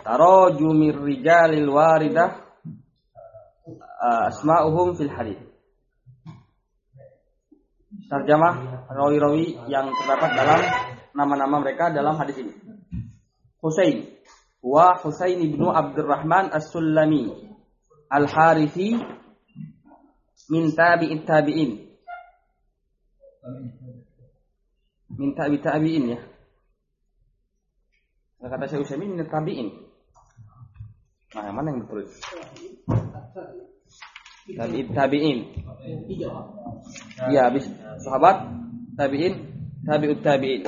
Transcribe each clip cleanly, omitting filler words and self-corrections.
tarajumir rijalil waridah asma'uhum fil hadits. Tarjamah rawi-rawi yang terdapat dalam nama-nama mereka dalam hadis ini. Husain wa Husain ibnu Abdurrahman As-Sulami Al-Harithi min tabi'it tabi'in. Min tabi'in ya. Kata Syekh Utsaimin min tabi'in. Nah, yang mana yang betul? Tabi'in. Iya, habis sahabat, tabi'in, tabi'ut tabi'in.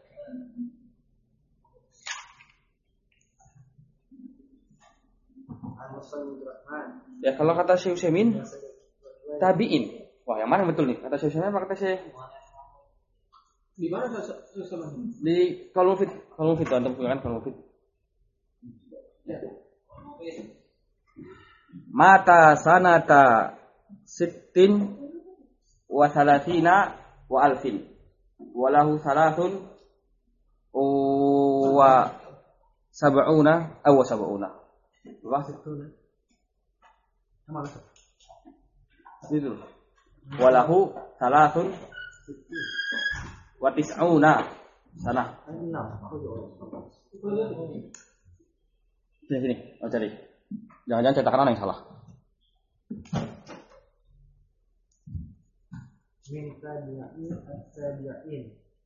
Ya, kalau kata Syekh Utsaimin tabi'in. Wah, yang mana yang betul nih? Kata Syekh Utsaimin apa kata Syekh? Di mana Syekh Utsaimin? Di Qalul Mufid antum punya kan Qalul Mufid. Ya. Mata sanata sittin wa thalathina wa alfin walahu thalathun wa sab'una aw sab'una wa sittuna sama itu walahu thalathun wa tis'una sana sini cari. Jangan-jangan cetakan yang salah. Minta diain.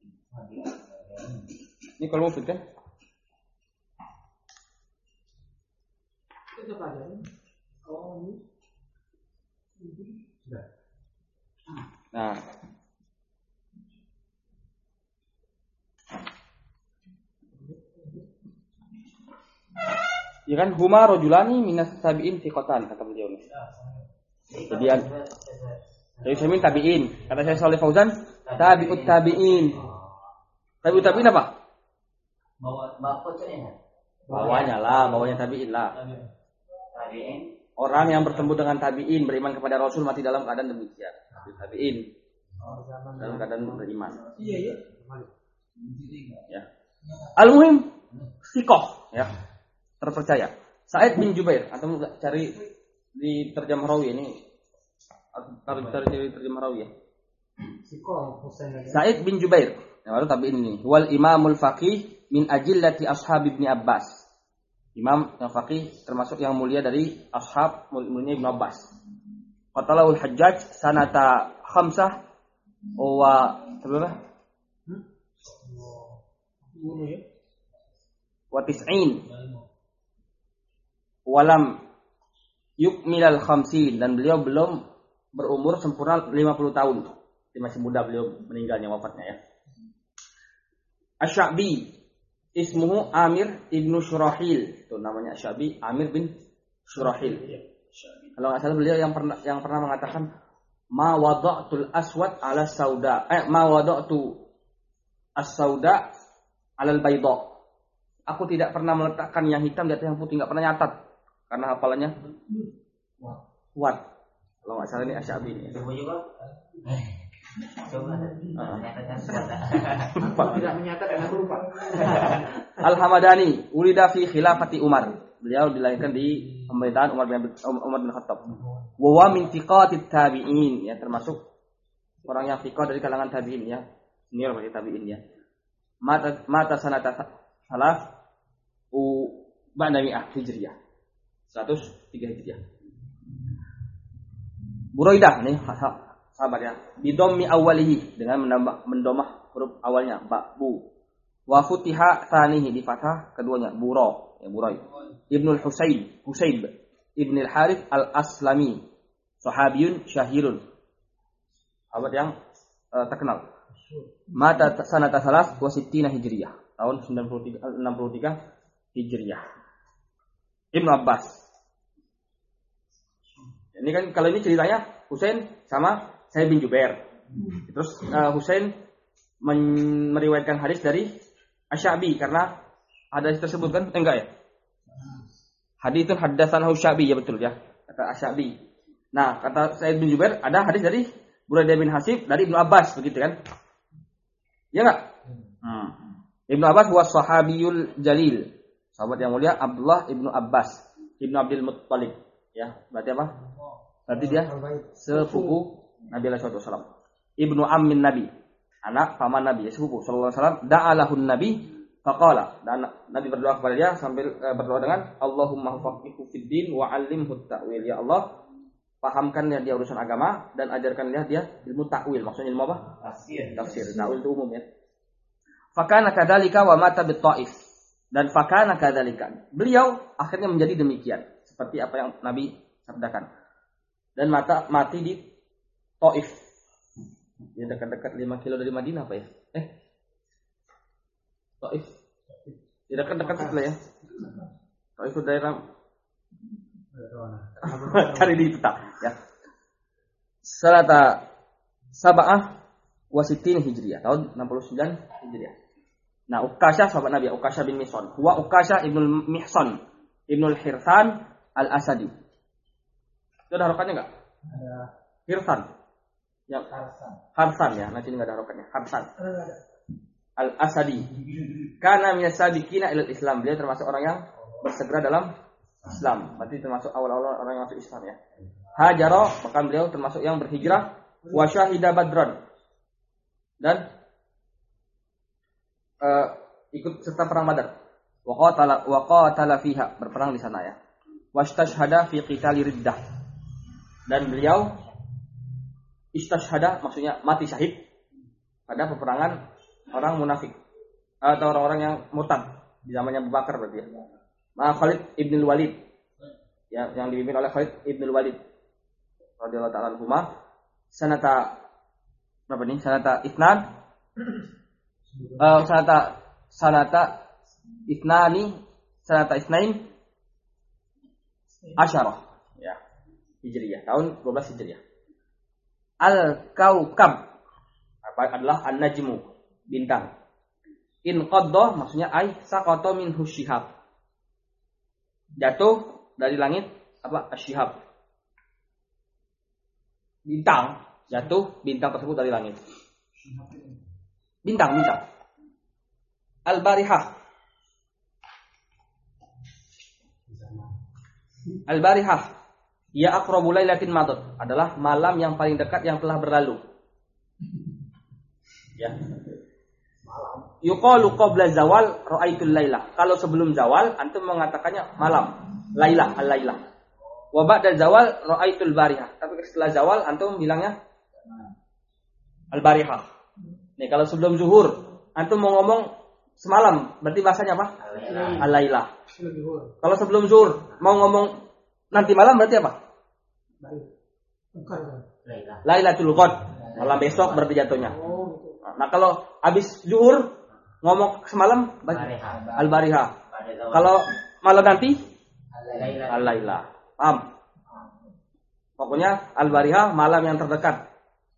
Ini kalau mau kan? Itu apa aja? Oh, ini. Sudah. Nah. Ya kan huma rajulani minas tabi'in thiqatan kata beliau nih. Jadi Utsaimin tabi'in, kata saya Shalih Fauzan tabi'ut tabi'in. Tabi'ut tabi'in apa? Bawahnya lah, bawahnya tabi'in lah. Tabi'in. Orang yang bertemu dengan tabi'in beriman kepada Rasul mati dalam keadaan demikian. Tabi'in. Dalam keadaan beriman. Iya. Ya. Al-muhim thiqah ya. Terpercaya. Sa'id bin Jubair atau cari di terjemah rawi ini. Cari terjemah rawi ya. Sa'id bin Jubair. Yang baru tabi'in ini. Wal imamul faqih min ajillati ashab Ibnu Abbas. Imam yang faqih termasuk yang mulia dari ashab mulia Ibnu Abbas. Qatalahul Hajjaj sanata khamsah wa berapa? Wa tis'in. Walam yukmilal khamsin dan beliau belum berumur sempurna 50 tahun. Dia masih muda beliau meninggalnya wafatnya ya. Asy-Sya'bi ismuhu Amir ibnu Syurahil. Itu namanya Asy-Sya'bi Amir bin Syurahil. Kalau enggak salah beliau yang pernah mengatakan ma wada'tul aswad 'ala sauda. Ma wada'tu as-sauda 'alal bayda. Aku tidak pernah meletakkan yang hitam di atas yang putih, enggak pernah nyatat. Karena hafalannya kuat. Kalau nggak salah ini Asy-Sya'bi ini. Coba juga. Tidak menyatat karena lupa. Al-Hamadani ulida fi khilafati Umar. Beliau dilahirkan di pemerintahan Umar bin Khattab. Wa huwa min thiqatit tabi'in ya, termasuk orang yang thiqah dari kalangan tabi'in ya. Senior bagi tabi'in ya. Mata sanata salah ba'da mi'ah Hijriyah. 103 Hijriah. Buraidah nih sahabat ya. Bidhammi awwalihi dengan mendomah huruf awalnya bu. Wa futiha tsanihi di fathah keduanya bura ya Burai. Ibnu Husayb Ibnu Al-Harith Al-Aslami sahabiyun syahirun. Sahabat yang terkenal. Mata sanata salas wa sittina Hijriyah. Tahun 63 Hijriyah. Ibnu Abbas. Ini kan kalau ini ceritanya Husain sama Sa'id bin Jubair. Terus Husain meriwayatkan hadis dari Asy-Sya'bi karena hadis tersebut kan enggak ya? Hadis itu haddatsana Asy-Sya'bi ya betul ya. Kata Asy-Sya'bi. Nah, kata Sa'id bin Jubair ada hadis dari Buraidah bin Hasib dari Ibnu Abbas begitu kan? Ya enggak? Ibnu Abbas huwa sahabiyul jalil. Sahabat yang mulia Abdullah ibnu Abbas ibnu Abdul Muttalib. Ya, berarti apa? Berarti dia sepupu Nabi sallallahu alaihi wasallam. Ibnu ammin Nabi, anak paman Nabi, sepupu sallallahu alaihi wasallam. Da'alahun Nabi faqala, dan Nabi berdoa kepada dia sambil berdoa dengan Allahumma faqihu fid din wa 'allimhu ta'wil. Ya Allah, pahamkannya dia urusan agama dan ajarkannya dia ilmu takwil. Maksudnya ilmu apa? Tafsir. Takwil itu umum ya. Fakana kadzalika wa mata bit Taif. Dan fakana kadzalika. Beliau akhirnya menjadi demikian seperti apa yang Nabi sabdakan. Dan mati di Taif. Ya dekat-dekat 5 kilo dari Madinah apa ya? Taif. Ya dekat-dekat itu lah ya. Taif itu daerah cari di peta ya. Salata Sab'ah wasitin Hijriyah, tahun 69 Hijriyah. Nah, Ukasha sahabat Nabi, Ukasha bin Mihsan. Huwa Ukasha ibnul Mihsan, ibnul Hirsan al-Asadi. Itu ada harokannya enggak? Ada. Hirsan. Yang Harsan ya, nanti enggak ada harokannya. Harsan. Al-Asadi. Kana minas sabiqina ilal Islam. Dia termasuk orang yang bersegera dalam Islam. Berarti termasuk awal-awal orang yang masuk Islam ya. Hajaro, bahkan beliau termasuk yang berhijrah. Wa syahida Badran. Dan ikut serta perang Badar. Wa qatala fiha, berperang di sana ya. Wastashhada fi qitali riddah. Dan beliau istashhada maksudnya mati syahid pada peperangan orang munafik atau orang-orang yang murtad di zamannya Abu Bakar berarti ya. Khalid ibn Walid ya, yang dipimpin oleh Khalid ibn Walid radhiyallahu ta'ala anhu. Sanata berapa nih? Sanata Itsnan sanata Itsnain Asyarah ya. Hijriyah, tahun 12 Hijriyah. Al-Kaukab adalah an-najmu, bintang. In qadda maksudnya ai saqata minhu syihab. Jatuh dari langit apa? Asyihab. Bintang, jatuh bintang tersebut dari langit. Bintang. Al-Barihah. Al-Barihah. Ya aqrabu lailatin madat, adalah malam yang paling dekat yang telah berlalu. Ya. Yuqalu qabla zawal ra'aitul lailah. Kalau sebelum zawal antum mengatakannya malam, lailah, al-lailah. Wa ba'da zawal ra'aitul barihah. Tapi setelah zawal antum bilangnya al-barihah. Nih kalau sebelum zuhur antum mau ngomong semalam, berarti bahasanya apa? Al-lailah. Kalau sebelum zuhur mau ngomong nanti malam berarti apa? Lailatul Qad. Malam besok berarti jatuhnya. Nah kalau habis zuhur ngomong semalam al-barihah. Kalau malam nanti al-lailah. Paham? Pokoknya al-barihah malam yang terdekat.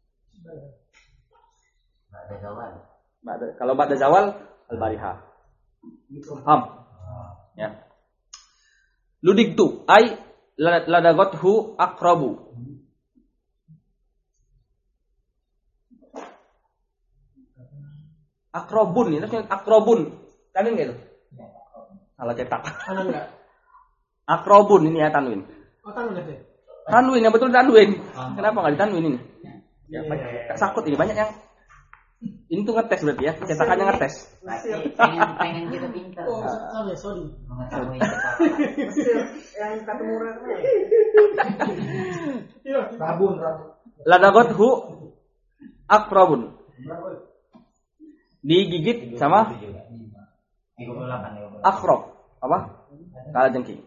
Kalau ba'da zawal al-barihah. Paham? Ya. Ludiktu ai ladagothu aqrabu. Akrobun ini maksudnya akrobun. Tanwin enggak itu? Salah cetak. Tanwin enggak? Akrobun ini ya tanwin. Oh, tanwin aja. Tanwin yang betul tanwin. Kenapa enggak ditanwin ini? Ya banyak sakut ini banyak yang ini tuh ngetes berarti ya. Cetakannya ngetes. Pengen kita pintar. Oh, sorry. Mengetahui Yang kata murah. Iya, rabun. Ladagothu akrobun. Digigit sama akrob apa? Kalajengking.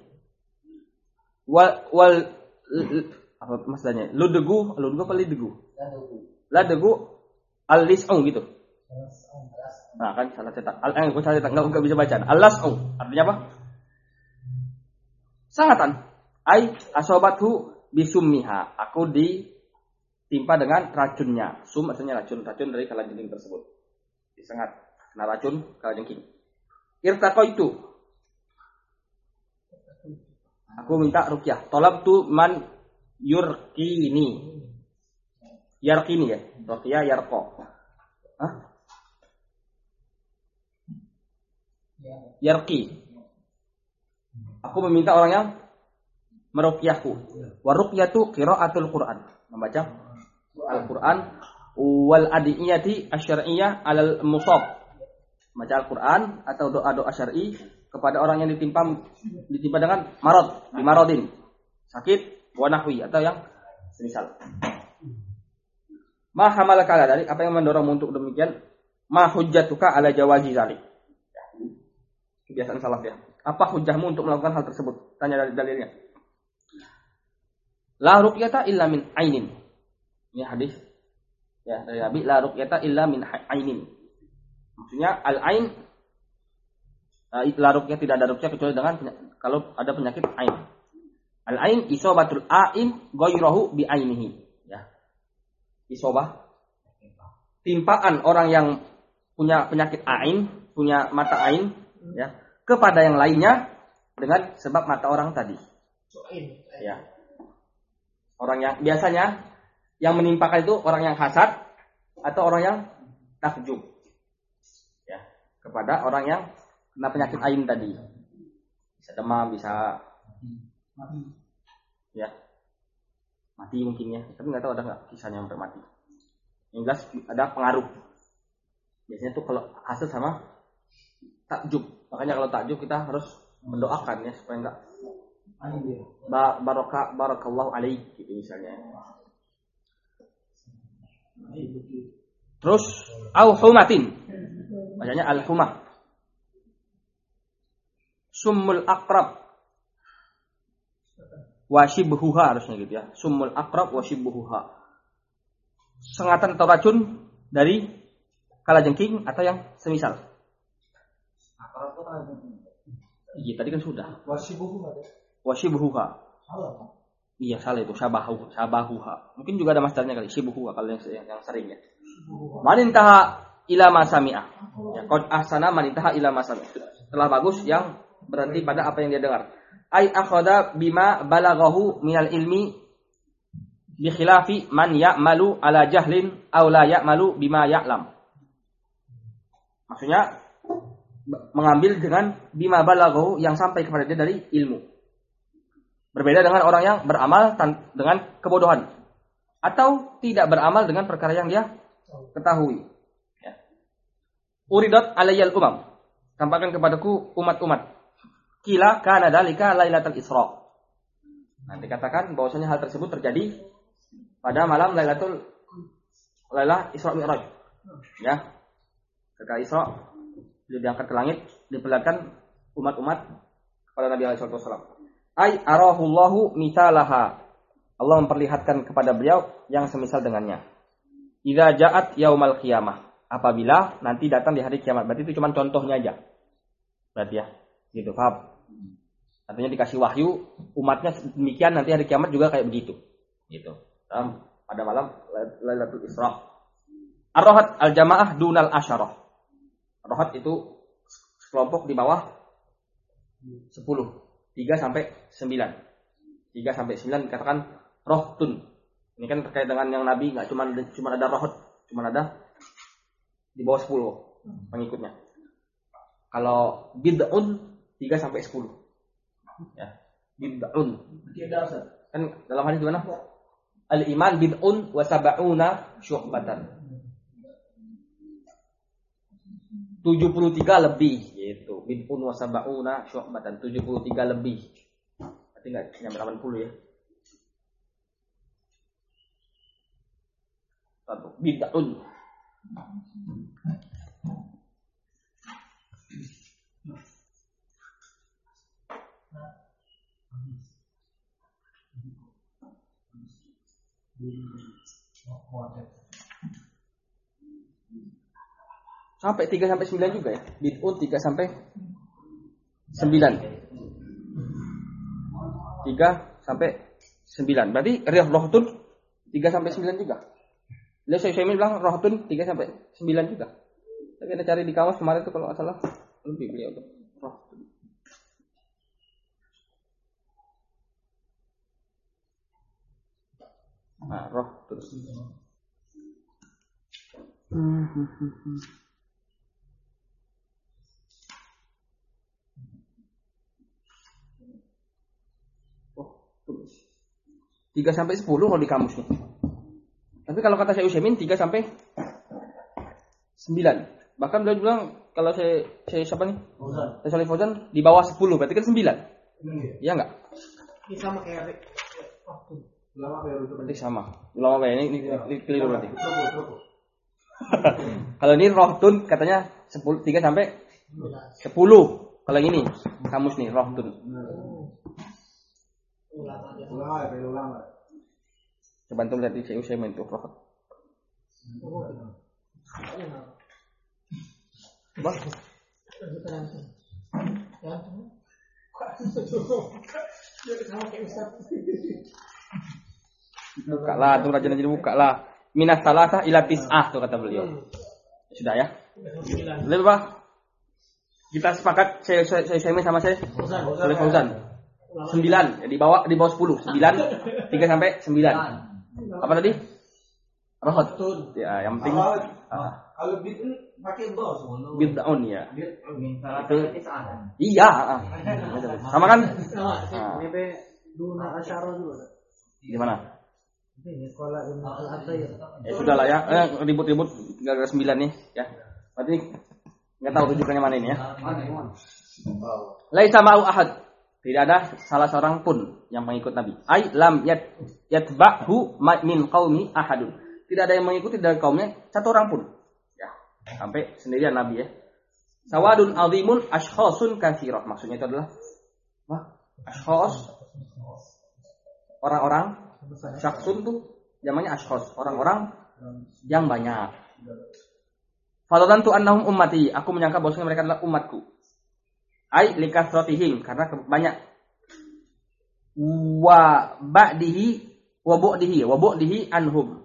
Wal apa maksudnya? Ludegu apa lidegu? Ladegu al-lis'u gitu. Nah, kan salah cetak. Gue salah cetak enggak bisa baca. Al-las'u artinya apa? Sangatan. Ai asobathu bisummiha. Aku ditimpa dengan racunnya. Sum artinya racun dari kalajengking tersebut. Disengat kena racun kalajengking. Irtaqaitu. Aku minta ruqyah. Talabtu man yurqini. Yarqini ya. Ruqyah yarqa. Hah? Yarqi. Aku meminta orang yang meruqyahku. Wa ruqyatu qiraatul Qur'an. Membaca Al-Qur'an wal adiyati asy'ariyah 'alal musab. Baca Al-Qur'an atau doa-doa syar'i kepada orang yang ditimpa dengan maradin, sakit, wa nahwi atau yang semisal. Ma hamalaka ala dzalik, apa yang mendorong untuk demikian? Ma hujjatuka ala jawazi dzalik. Kebiasaan salaf ya. Apa hujjahmu untuk melakukan hal tersebut? Tanya dari dalilnya. La ruqyata illa min ainin. Ini hadis ya dari Nabi, la ruqyata illa min ainin. Maksudnya al-ain, la ruqyah, tidak ada ruqyah kecuali dengan kalau ada penyakit ain. Al-ain isobatul ain ghairahu bi ainihi. Ya. Isobah, timpaan orang yang punya penyakit ain, punya mata ain, ya, kepada yang lainnya dengan sebab mata orang tadi. Ya. Orang yang biasanya yang menimpakan itu orang yang hasad atau orang yang takjub. Ya, kepada orang yang kena penyakit ain tadi. Bisa demam, bisa ya mati mungkin ya, tapi nggak tahu ada nggak kisahnya sampai mati. Yang jelas ada pengaruh. Biasanya tuh kalau hasad sama takjub, makanya kalau takjub kita harus mendoakan ya supaya nggak barakallahu alaik gitu misalnya. Terus au humatin, bacanya al humah. Summul aqrab wa shibhuha, harusnya gitu ya. Summul aqrab wa shibhuha. Sengatan atau racun dari kalajengking atau yang semisal. Aqrab itu kalajengking. Iya, tadi kan sudah. Wa shibhuha. Salah. Iya, salah itu sabahuha. Mungkin juga ada masdarnya kali, shibhuha kalau yang sering ya. Manintaha ila masami'ah. Ya, qad ahsana manintaha ila masami'ah. Setelah bagus yang berhenti pada apa yang dia dengar. Ai akhadha bima balaghahu minal ilmi bi khilafi man ya'malu ala jahlin aw la ya'malu bima ya'lam. Maksudnya mengambil dengan bima balaghahu yang sampai kepada dia dari ilmu. Berbeda dengan orang yang beramal dengan kebodohan atau tidak beramal dengan perkara yang dia ketahui. Ya. Uridat alayyal umam. Tampakkan kepadaku umat-umat. Kila kana dalika lailatul Isra. Nanti katakan bahwasanya hal tersebut terjadi pada malam Lailah Isra Mi'raj. Ya. Ketika Isra beliau diangkat ke langit, diperlihatkan umat-umat kepada Nabi sallallahu alaihi wasallam. Ai arahullahu mitalaha. Allah memperlihatkan kepada beliau yang semisal dengannya. Idza ja'at yaumal qiyamah. Apabila nanti datang di hari kiamat. Berarti itu cuma contohnya aja. Berarti ya. Gitu, paham? Artinya dikasih wahyu umatnya demikian, nanti hari kiamat juga kayak begitu. Gitu. Pada malam Lailatul Isra. Ar-rahat al-jamaah dunal asyarah. Ar-rahat itu kelompok di bawah 10. 3 sampai 9. 3 sampai 9 dikatakan rohtun. Ini kan terkait dengan yang Nabi, enggak cuma ada rohat, cuma ada di bawah 10 pengikutnya. Kalau bid'un 3 sampai 10. Ya. Bid'un. Kan dalam hadis gimana? Al-iman bid'un wa sab'una syu'batan. 73 lebih gitu. Bid'un wa sab'una syu'batan. 73 lebih. Berarti enggak nyampe 80 ya. Satu. Bid'un. Sampai 3 sampai 9 juga ya. Bid'un 3 sampai 9. 3 sampai 9. Berarti rohtun 3 sampai 9 juga. Lihat saya bilang rohtun 3 sampai 9 juga. Tapi ada cari di kawas kemarin tuh kalau enggak salah lebih beliau tuh rohtun. Nah, roh terus. 3 sampai 10 kalau di kamus nih. Tapi kalau kata Syekh Utsaimin 3 sampai 9. Bahkan beliau bilang kalau saya siapa nih? Saya Shalih Fauzan di bawah 10 berarti kan 9. Iya enggak? Ini sama kayak ulama baru itu berarti sama. Ulama baru ini keliru berarti. Kalau ini rohtun katanya 3 sampai 10. Kalau yang ini kamus nih rohtun. Ulama. Coba antum lihat di Syekh Utsaimin tuh roht. Bang. Buka lah, tuh rajin buka lah. Minas salasah ila tis'ah tuh kata beliau. Sudah ya. Lebih Pak. Kita sepakat saya sama saya Shalih Fauzan. 9 di bawah 10. 9 3 sampai 9. Apa tadi? Rohot. Ya, yang penting kalau bid'un pakai bos. Bid'un ya. Itu iya, sama kan? Sampai duna asyara dulu. Gimana? Ini sekolah ilmu al-asai. Ya sudah lah ya. Ribut-ribut gara-gara 9 nih ya. Berarti enggak tahu rujukannya mana ini ya. Laisa ma'u ahad. Tidak ada salah seorang pun yang mengikut Nabi. Ai lam yatba'hu min qaumi ahadun. Tidak ada yang mengikuti dari kaumnya satu orang pun. Ya, sampai sendirian Nabi ya. Sawadun azimun ashkhasun katsirah. Maksudnya itu adalah ashkhas orang-orang. Syakhsun tuh namanya ashkhas, orang-orang yang banyak. Fadhantu annahum ummati. Aku menyangka bahwasanya mereka adalah umatku. Ai likasratihim karena banyak. Wa bu'dihi anhum.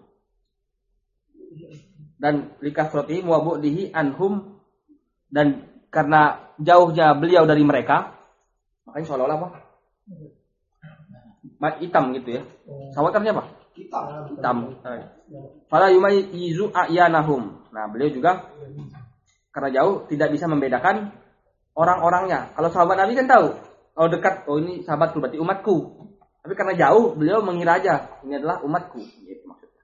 Dan likasratihim wa bu'dihi anhum, dan karena jauhnya beliau dari mereka, makanya seolah-olah apa? Hitam gitu ya. Sawat artinya apa? Hitam. Fala yumayyizu a'yanahum. Nah, beliau juga karena jauh tidak bisa membedakan orang-orangnya. Kalau sahabat Nabi kan tahu. Kalau dekat, oh ini sahabatku berarti umatku. Tapi karena jauh, beliau mengira aja ini adalah umatku. Gitu maksudnya.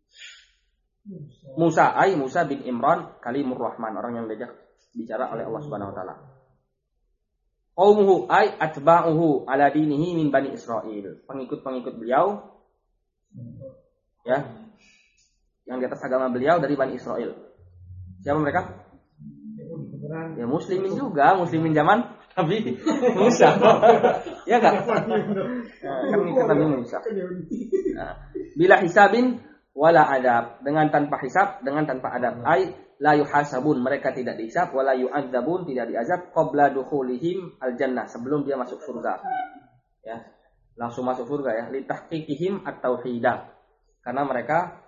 Musa bin Imran kalimur Rahman, orang yang diajak bicara oleh Allah Subhanahu wa taala. Qaumuhu ay atba'uhu ala dinihi min Bani Israil. Pengikut-pengikut beliau ya, yang di atas agama beliau dari Bani Israil. Siapa mereka? Ya muslimin juga, muslimin zaman Nabi Musa. Ya enggak? Kan ikut Nabi Musa. Bila hisabin wala adab, dengan tanpa hisab, dengan tanpa adab. Ai la yuhasabun, mereka tidak dihisab, wala yu'adzabun, tidak diazab qabla dukhulihim al-jannah, sebelum dia masuk surga. Ya, langsung masuk surga ya, li tahqiqihim at-tauhidah. Karena mereka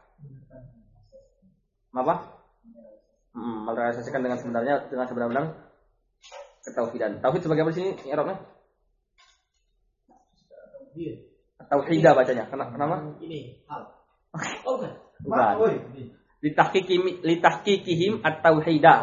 merealisasikan dengan sebenar-benar ketauhidan. Tauhid sebagai apa sini i'rabnya? Tauhidah bacanya. Kenapa? Ini. Bukan. Litahqiqihim at-tauhidah.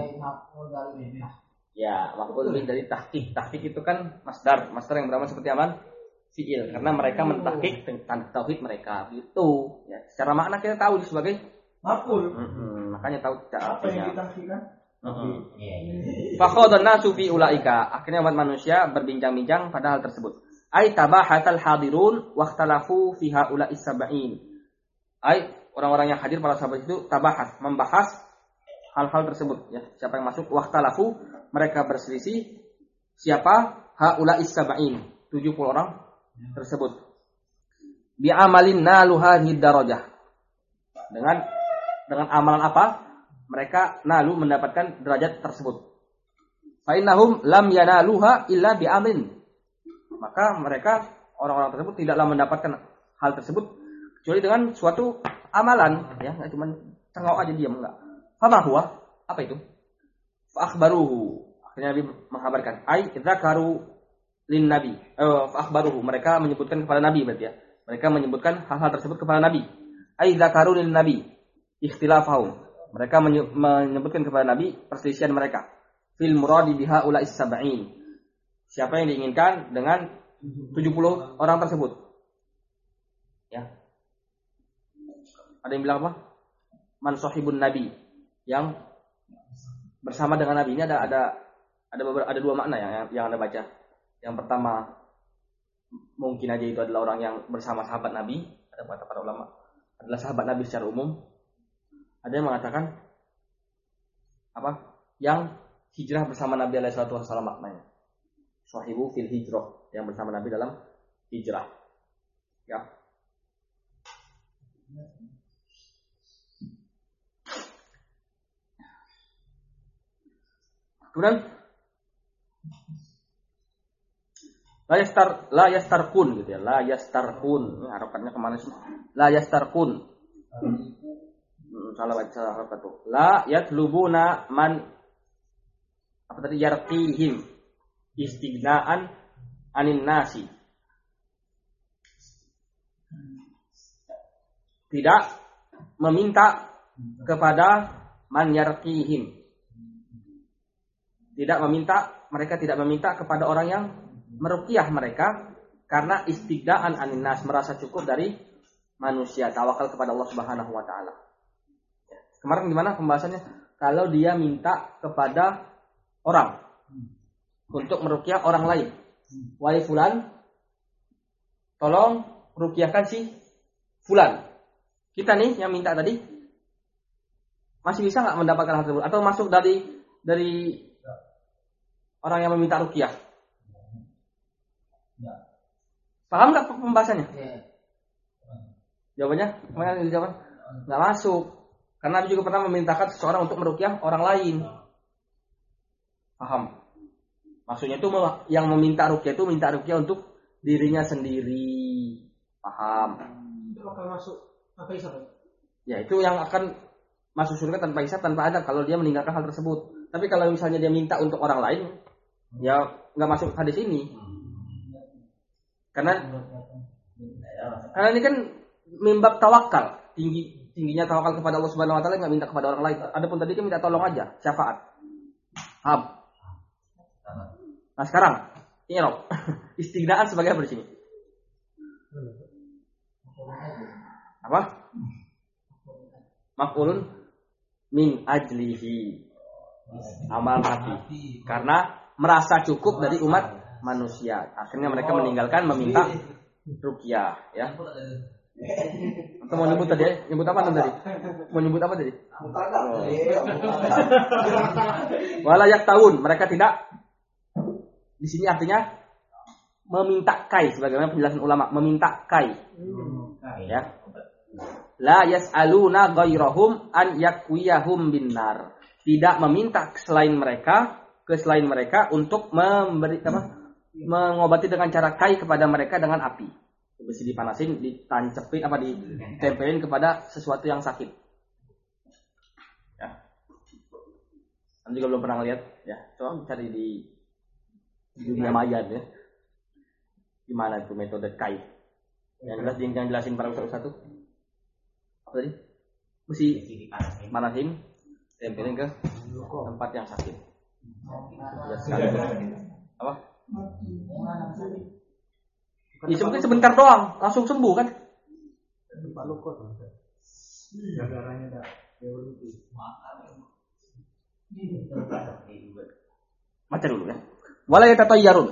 Ya, maf'ul bih dari tahqiq. Tahqiq itu kan masdar yang beramal seperti aman fi'il, karena mereka mentahqiq tentang tauhid mereka gitu. Ya, secara makna kita tahu sebagai maf'ul. Makanya tahu cara apa yang ditahqiqkan? Fa khadha nasu fi ulaika. Akhirnya umat manusia berbincang-bincang pada hal tersebut. Ai tabahatal hadirun wa ikhtalafu fi haula'is sab'in. Ai orang-orang yang hadir para sahabat itu tabahas, membahas hal-hal tersebut ya. Siapa yang masuk waqtalafu, mereka berselisih siapa haula'is sab'in, 70 orang tersebut. Bi amalin nalu hadhihi darajah. Dengan amalan apa mereka nalu mendapatkan derajat tersebut. Fa innahum lam yanaluha illa bi amin. Maka mereka orang-orang tersebut tidaklah mendapatkan hal tersebut kecuali dengan suatu amalan, ya, enggak cuma cengok aja diam, enggak. Fama huwa? Apa itu? Fa akhbaruhu. Akhirnya Nabi mengabarkan, ai dzakaru lin nabi. Fa akhbaruhu, mereka menyebutkan kepada Nabi berarti ya. Mereka menyebutkan hal-hal tersebut kepada Nabi. Ai dzakaru lin nabi ikhtilafahum. Mereka menyebutkan kepada Nabi perselisihan mereka. Fil muradi biha ula'is sab'in. Siapa yang diinginkan dengan 70 orang tersebut. Ya. Ada yang bilang apa? Man sahibun nabi, yang bersama dengan nabi. Ini ada dua makna yang Anda baca. Yang pertama, mungkin aja itu adalah orang yang bersama sahabat nabi. Ada kata para ulama adalah sahabat nabi secara umum. Ada yang mengatakan apa? Yang hijrah bersama Nabi alaihi salatu wasallam maknanya. Sahibu fil hijrah, yang bersama Nabi dalam hijrah. Ya. Kemudian la yastarkun gitu ya. La yastarkun. Ini harokatnya kemana sih? La yastarkun. Salah baca harokat tuh. La yatlubuna man apa tadi, yarqihim istighna'an anin nasi. Tidak meminta kepada man yarqihim. Mereka tidak meminta kepada orang yang meruqyah mereka karena istighna'an anin nas, merasa cukup dari manusia, tawakal kepada Allah Subhanahu wa taala. Kemarin gimana pembahasannya? Kalau dia minta kepada orang untuk meruqyah orang lain. Wahai fulan, tolong ruqyahkan si fulan. Kita nih yang minta tadi masih bisa enggak mendapatkan hal tersebut atau masuk dari orang yang meminta ruqyah? Paham enggak pembahasannya? Jawabannya? Mana dijawab? Enggak masuk. Karena Nabi juga pernah memintakan seseorang untuk meruqyah orang lain. Paham? Maksudnya itu yang meminta ruqyah itu minta ruqyah untuk dirinya sendiri. Paham? Itu bakal masuk apa hisab? Ya, itu yang akan masuk surga tanpa hisab, tanpa adab kalau dia meninggalkan hal tersebut. Tapi kalau misalnya dia minta untuk orang lain, ya nggak masuk hadis ini. Karena ini kan mimbab tawakal, tingginya tawakal kepada Allah Subhanahu wa taala, nggak minta kepada orang lain. Adapun tadi kan minta tolong aja, syafaat. Paham? Nah sekarang, ini Rob, istighna'an sebagai apa di sini? Apa? Maf'ulun min ajlihi, amal hati. Karena merasa cukup dari umat manusia, akhirnya mereka meninggalkan meminta ruqyah, ya. Atau mau nyebut tadi? Nyebut apa tadi? Mau nyebut apa tadi? Walayak tahun, mereka tidak. Di sini artinya meminta kai, sebagaimana penjelasan ulama, meminta kai. Ya. La yas'aluna ghairahum an yakwiyahum binar. Tidak meminta ke selain mereka untuk memberi mengobati dengan cara kai kepada mereka dengan api. Bisa dipanasin, ditancepin ditempelin kepada sesuatu yang sakit. Ya. Anda juga belum pernah lihat, ya. Coba cari di dunia maya ya. Gimana itu metode kai? Yang jelasin para ustaz satu. Apa tadi? Mesti panasin, tempelin ke tempat yang sakit. Apa? Ya mungkin sebentar doang, langsung sembuh kan? Pak Lukot. Garanya dah berhenti. Baca dulu ya. Wala yatatayyarun.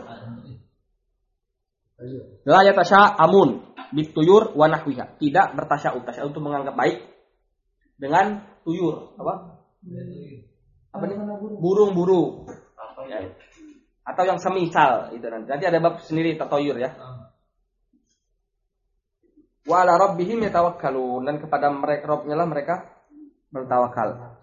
La yatasha'amun bituyur wa nahwiha. Tidak bertasya'um. Tasya'um itu menganggap baik dengan tuyur. Apa? Apa nih? Burung-burung. Ya. Atau yang semisal itu nanti ada bab sendiri tatayur ya. Wa ala rabbihim yatawakkalun, dan kepada mereka Rabbnya lah mereka bertawakal.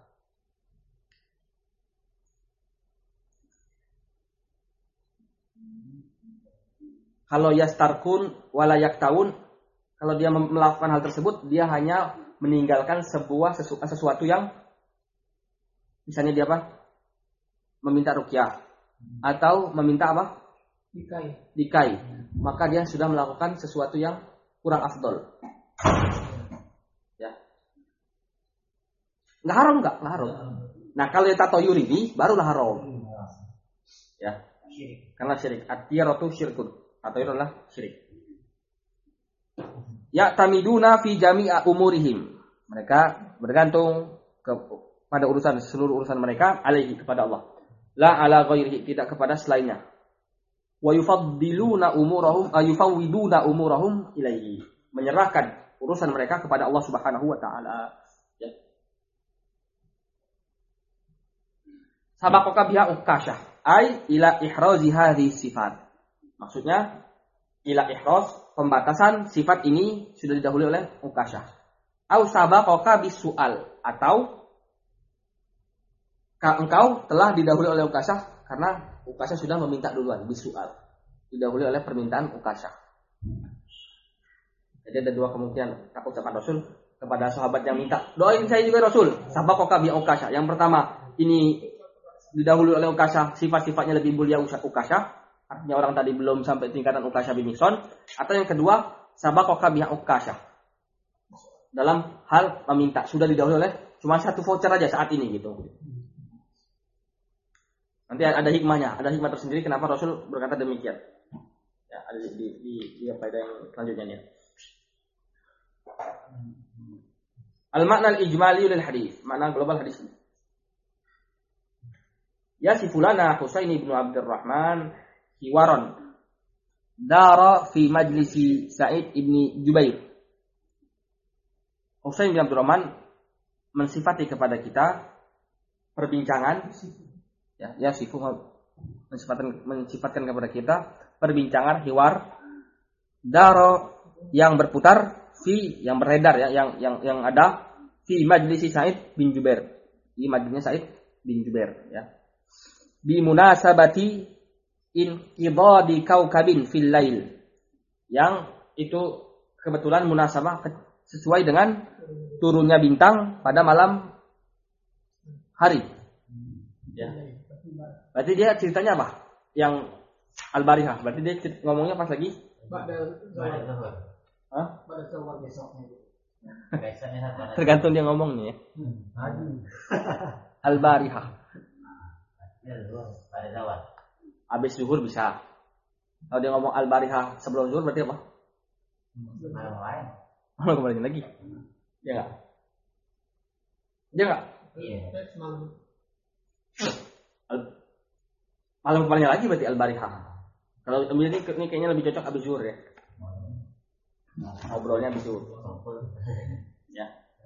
Kalau yastarkun wala yaktawun, kalau dia melakukan hal tersebut, dia hanya meninggalkan sesuatu yang misalnya dia apa? Meminta ruqyah atau meminta apa? Dikai. Maka dia sudah melakukan sesuatu yang kurang afdol. Ya. Enggak haram. Nah, kalau tatayur ini barulah haram. Ya. Karena syirik. At-tiyaratu syirkun. Tatayur adalah syirik. ya'tamiduna fi jami'a umurihim. Mereka bergantung pada seluruh urusan mereka alaihi kepada Allah. La ala ghairihi, tidak kepada selainnya. Wa yufaddiluna umurahum ayufawwiduna umurahum ilaihi. Menyerahkan urusan mereka kepada Allah Subhanahu wa taala. Ya. Sabaqaka biha ukashah ay ila ihrazi hadhihi sifat. Maksudnya ila ihraz, pembatasan sifat ini sudah didahului oleh ukashah. Au sabaqaka bisual, atau engkau telah didahului oleh ukashah karena ukashah sudah meminta duluan, bisual. Didahului oleh permintaan ukashah. Jadi ada dua kemungkinan takut ucapan Rasul kepada sahabat yang minta, doain saya juga Rasul. Sabaqaka bi ukashah. Yang pertama, ini didahului oleh ukashah, sifat-sifatnya lebih mulia ukashah. Artinya orang tadi belum sampai tingkatan ukashah bin Mihsan. Atau yang kedua, sabaqaka bi ukashah. Dalam hal meminta, sudah didahului oleh cuma satu voucher aja saat ini gitu. Nanti ada hikmahnya, ada hikmah tersendiri kenapa Rasul berkata demikian. Ya, ada di faedah yang selanjutnya nih. Al-makna al-ijmali lil hadis, makna global hadis ini. Ya sifulana Husain bin Abdurrahman hiwaron dara fi majlisi Sa'id ibn Jubair. Husain bin Abdurrahman mensifati kepada kita perbincangan, ya sifu mensifatkan kepada kita perbincangan hiwar daro yang berputar fi, yang beredar ya, yang ada fi majlisi Sa'id bin Jubair, di majlisnya Sa'id bin Jubair ya, bi munasabati inqidadi kaukabin fil lail, yang itu kebetulan munasabah sesuai dengan turunnya bintang pada malam hari ya. Berarti dia ceritanya apa? Yang Al-Barihah. Berarti dia ngomongnya pas lagi pada zawal. Hah? Pada zawal besoknya. Tergantung dia ngomongnya ya. Al-Barihah. Pada zawal. Habis zuhur bisa. Kalau dia ngomong Al-Barihah sebelum zuhur berarti apa? Malam lain. Oh, kembali lagi. Ya enggak? Ya enggak? Iya. Malam kemarinnya lagi berarti Al-Barihah. Kalau ini kayaknya lebih cocok habis zuhur ya. Ngobrolnya habis zuhur. Ya.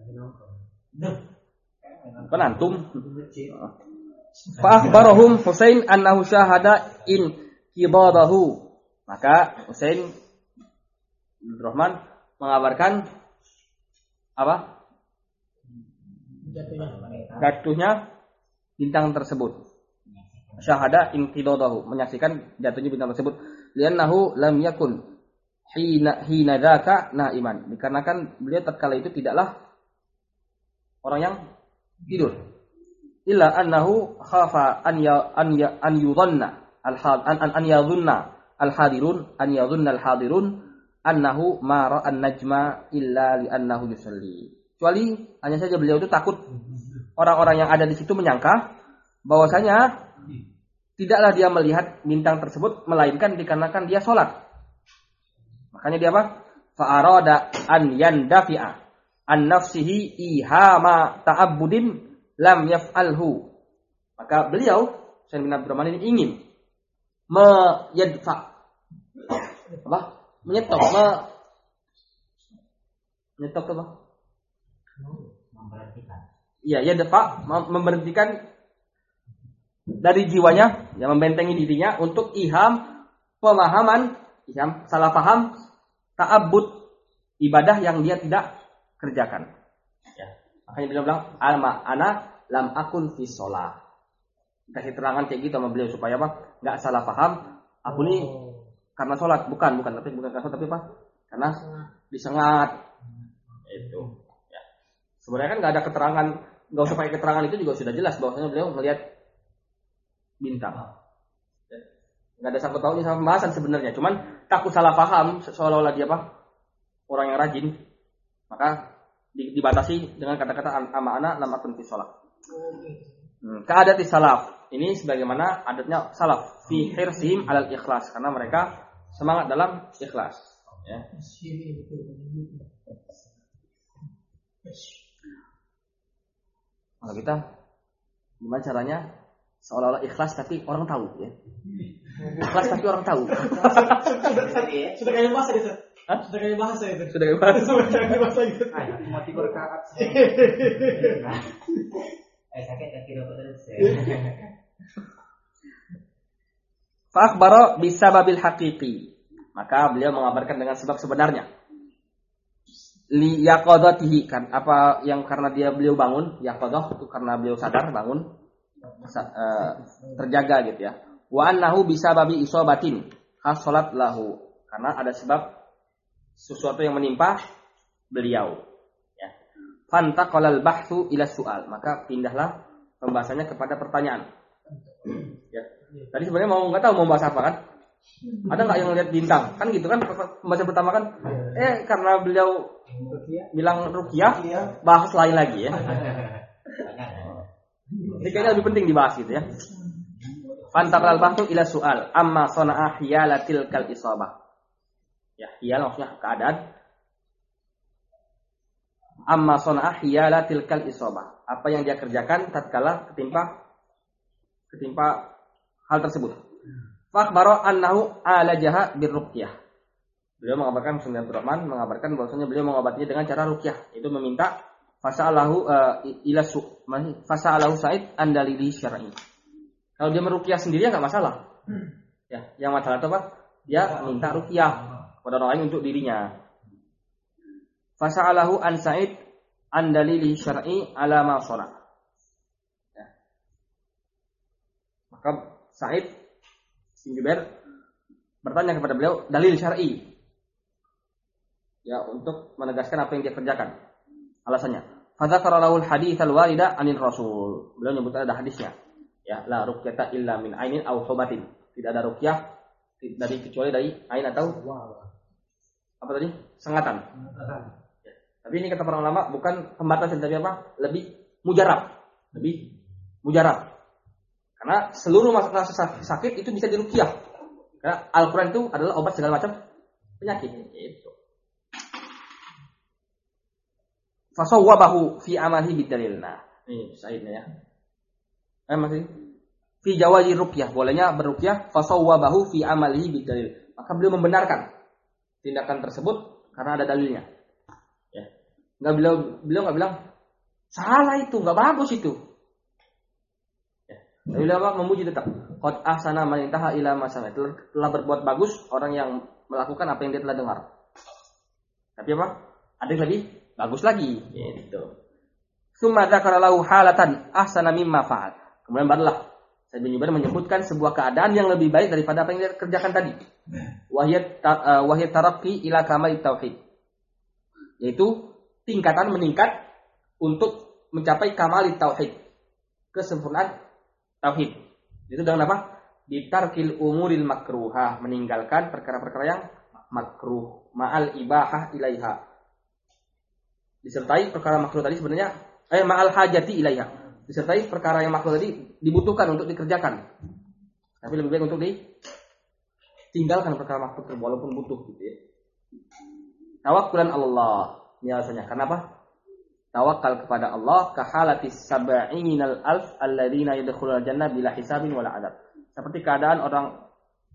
Penantum. Fa akhbarahum Husain annahu syahada in qidadahu. Maka Husain bin Rahman mengabarkan apa? Jatuhnya bintang tersebut. Syahada inqidadahu, menyaksikan jatuhnya bintang tersebut. Li'annahu lam yakun hina dzaka naiman. Dikarenakan beliau tatkala itu tidaklah orang yang tidur. Illa annahu khafa an yudhanna al-hadirun annahu ma ra'a an-najma illa li'annahu yusalli. Kecuali hanya saja beliau itu takut orang-orang yang ada di situ menyangka bahwasanya tidaklah dia melihat bintang tersebut melainkan dikarenakan dia sholat. Makanya dia apa? Fa'arada an yandafi'a an nafsihi ihama ta'abbudin lam yaf'alhu. Maka beliau Husain bin Abdurrahman ini ingin menyetop apa? Memberhentikan. Iya, memberhentikan dari jiwanya, yang membentengi dirinya untuk salah paham ta'abbud, ibadah yang dia tidak kerjakan. Ya. Makanya beliau bilang, ana lam akun fi shalah. Kasih terangan kayak gitu sama beliau supaya apa? Enggak salah paham. Aku nih karena sholat, bukan karena sholat, tapi apa? Karena disengat. Itu. Ya. Sebenarnya kan enggak ada keterangan, enggak usah pakai keterangan, itu juga sudah jelas bahwasanya beliau melihat bintang. Enggak ada sangkut pautnya sama pembahasan sebenarnya. Cuman takut salah paham seolah-olah dia apa? Orang yang rajin. Maka dibatasi dengan kata-kata amana lam akun fi shalah. Keadati salaf. Ini sebagaimana adatnya salaf fi hirsihim alal ikhlas, karena mereka semangat dalam ikhlas. Ya. Sini itu. Kalau kita gimana caranya seolah-olah ikhlas tapi orang tahu ya. Ikhlas tapi orang tahu. Sudah kayak bahasa itu. Hah? Sudah kayak bahasa itu. Sudah kayak bahasa. Sudah kayak bahasa itu. Mati berkarat. Sakit kaki rokok terus. Fa akhbara bisababil haqiqi. Maka beliau mengabarkan dengan sebab sebenarnya. Li yaqadatihi, kan apa yang karena beliau bangun, yaqadah itu karena beliau sadar bangun, terjaga gitu ya. Wa annahu bisababi isobatin hasalat lahu, karena ada sebab sesuatu yang menimpa beliau ya. Fantaqalal bahthu ila su'al, maka pindahlah pembahasannya kepada pertanyaan ya. Tadi sebenarnya nggak tahu mau bahas apa kan, ada nggak yang lihat bintang kan gitu kan, pembahasan pertama kan karena beliau bilang ruqyah, bahas lain lagi ya. Ini kayaknya lebih penting dibahas gitu ya. Fantaqalal bahthu ila su'al amma sana'a hiyalatil kal isabah. Ya, hiyal maksudnya keadaan. Amma sana'a hiyalatil kal isabah. Apa yang dia kerjakan tatkala ketimpa hal tersebut. Fa akhbara annahu alajaha birruqyah. Beliau mengabarkan, Muslim Abdurrahman mengabarkan bahwasanya beliau mengobatinya dengan cara ruqyah, itu meminta fasa'alahu fasa'alahu Sa'id an dalili syar'i. Kalau dia meruqyah sendiri enggak masalah. Ya, yang masalah itu apa? Dia minta ruqyah kepada orang lain untuk dirinya. Fasa'alahu an Sa'id an dalili syar'i ala ma shara. Ya. Maka Sa'id bin Jubair bertanya kepada beliau dalil syar'i. Ya, untuk menegaskan apa yang dia kerjakan. Alasannya, fadzakara lahul haditsal warida 'anil rasul. Beliau menyebutkan ada hadisnya. Ya, la ruqyata illa min ainin aw hubatin. Tidak ada ruqyah kecuali dari ain atau apa tadi? Sengatan. Ya. Tapi ini kata para ulama bukan pembatasan, tapi apa? Lebih mujarab. Karena seluruh masalah sakit itu bisa diruqyah. Karena Al-Qur'an itu adalah obat segala macam penyakit. Itu. Fasawwabahu fi amalihi bidalil. Nah, ini Sa'idnya ya. Masih fi jawazi ruqyah, bolehnya beruqyah, fasawwabahu fi amalihi bidalil. Maka beliau membenarkan tindakan tersebut karena ada dalilnya. Ya. Beliau enggak bilang salah itu, enggak bagus itu. Ya. Beliau memuji tetap. Qad ahsana man intaha ila ma sami'a. Telah berbuat bagus orang yang melakukan apa yang dia telah dengar. Tapi apa? Ada yang lebih bagus lagi gitu. Summa dzakara lahu halatan ahsana mimma fa'al. Kemudian barulah Sa'id bin Jubair menyebutkan sebuah keadaan yang lebih baik daripada apa yang dia kerjakan tadi. Wahiyat taraqqi ila kamal tauhid. Yaitu tingkatan meningkat untuk mencapai kamal tauhid. Kesempurnaan tauhid. Itu dengan apa? Bitarkil umuril makruhah, meninggalkan perkara-perkara yang makruh, ma'al ibahah ilaiha. Disertai perkara makruh tadi sebenarnya ma'al hajati ilaiha. Disertai perkara yang makruh tadi dibutuhkan untuk dikerjakan. Tapi lebih baik untuk ditinggalkan perkara makruh walaupun butuh gitu ya. Tawakkulan Allah. Ini alasannya. Kenapa? Tawakal kepada Allah kahalatis sab'inal alf alladzina yadkhulul jannah bila hisabin wala adab. Seperti keadaan orang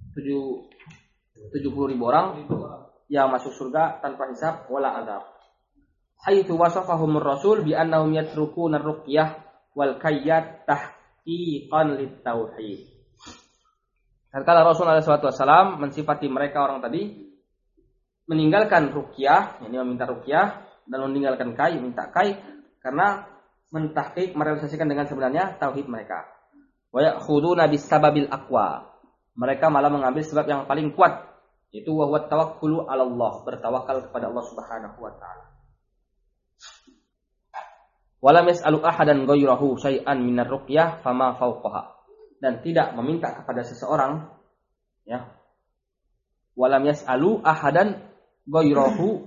70.000 orang yang masuk surga tanpa hisab wala adab. Haitsu wasafahumur rasul bi annahum yatrukuna ar-ruqyah wal kayyat tahqiqan lit-tauhid. Tatkala Rasul alaihi wasallam mensifati mereka orang tadi meninggalkan ruqyah, yakni meminta ruqyah, dan meninggalkan kai, minta kai karena mentahqiq merealisasikan dengan sebenarnya tauhid mereka. Wa ya'khuduna bis-sababil aqwa. Mereka malah mengambil sebab yang paling kuat, yaitu wa huwa tawakkulu 'ala Allah, bertawakal kepada Allah Subhanahu wa taala. Walam yas'alu ahadan ghayrahu syai'an minar ruqyah fama fawqaha. Dan tidak meminta kepada seseorang ya. Walam yas'alu ahadan ghayrahu,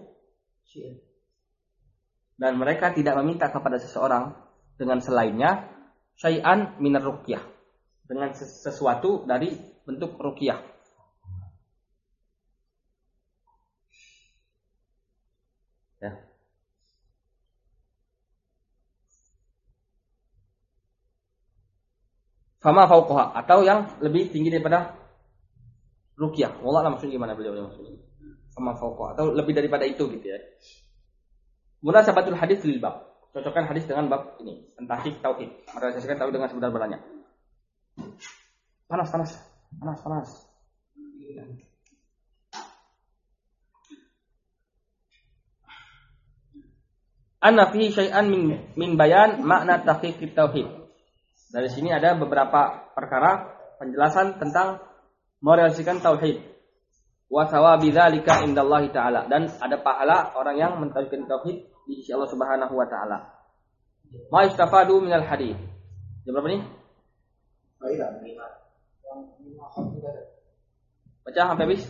dan mereka tidak meminta kepada seseorang dengan selainnya syai'an minar ruqyah, dengan sesuatu dari bentuk ruqyah. Ya. Fama fauqaha, atau yang lebih tinggi daripada ruqyah. Wallah maksudnya gimana beliau maksudnya? Fama fauqaha, atau lebih daripada itu gitu ya. Munasabatul hadis lil bab. Cocokkan hadis dengan bab ini, tentang tauhid. Merealisasikan tauhid dengan sebenar-benarnya. Panas. Anna fihi syai'an min bayan makna tahqiqit tauhid. Dari sini ada beberapa perkara penjelasan tentang merealisasikan tauhid. Wa thawabi dzalika indallahi ta'ala, dan ada pahala orang yang mentauhidkan tauhid di sisi Allah Subhanahu wa taala. Ma istafadu minal hadis. Jam berapa nih? Baca sampai habis.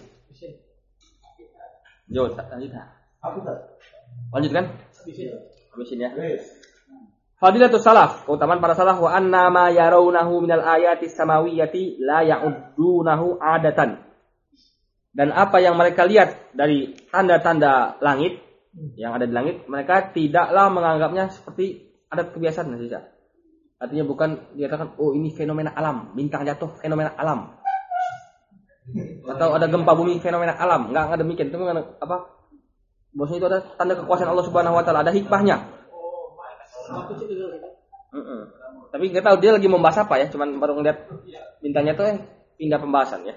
Jauh tak lanjut. Lanjutkan. Habisin ya. Fadilatus salaf, keutamaan para salaf, wa anna ma yarawnahu minal ayati samawiyyati la ya'uddunahu adatan. Dan apa yang mereka lihat dari tanda-tanda langit yang ada di langit, mereka tidaklah menganggapnya seperti adat kebiasaan saja. Artinya bukan dikatakan oh ini fenomena alam, bintang jatuh fenomena alam. Atau ada gempa bumi fenomena alam. Enggak demikian. Itu apa? Bosnya itu ada tanda kekuasaan Allah Subhanahu wa taala, ada hikmahnya. Tapi nggak tahu dia lagi membahas apa ya, cuman baru ngeliat bintangnya tuh pindah pembahasan ya.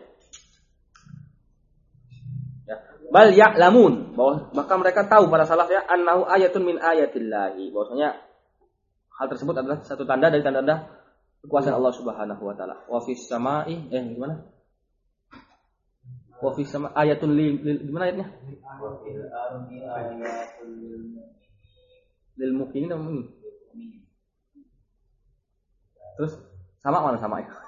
Bal ya'lamun, bahwa maka mereka tahu para salaf ya, annahu ayatun min ayatillahi, bahwasanya hal tersebut adalah satu tanda dari tanda-tanda kekuasaan Allah Subhanahu wa taala. Wa fis samai gimana? Wa fis sama ayatun gimana ayatnya? Lil mukminin atau mu'min? Terus sama mana sama ya?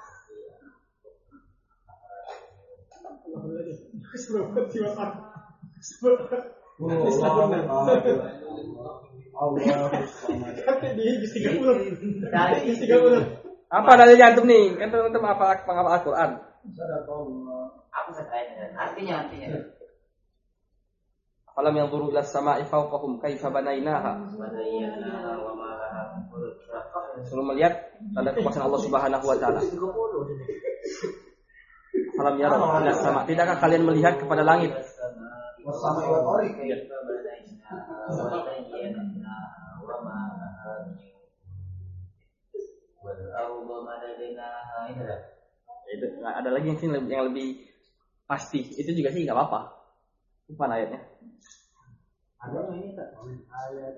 Apa dalilnya antum nih? Kan antum apa Al-Qur'an? Aku saya artinya. Alam yang turun ila sama'i fawqahum kaifa banainaha. Suruh melihat tanda kekuasaan Allah Subhanahu wa taala. Alam yarau ila sama', tidakkah kalian melihat kepada langit? Itu ada lagi yang lebih pasti. Itu juga sih nggak apa-apa. Lupa ayatnya. Ada ini tak? Ayat.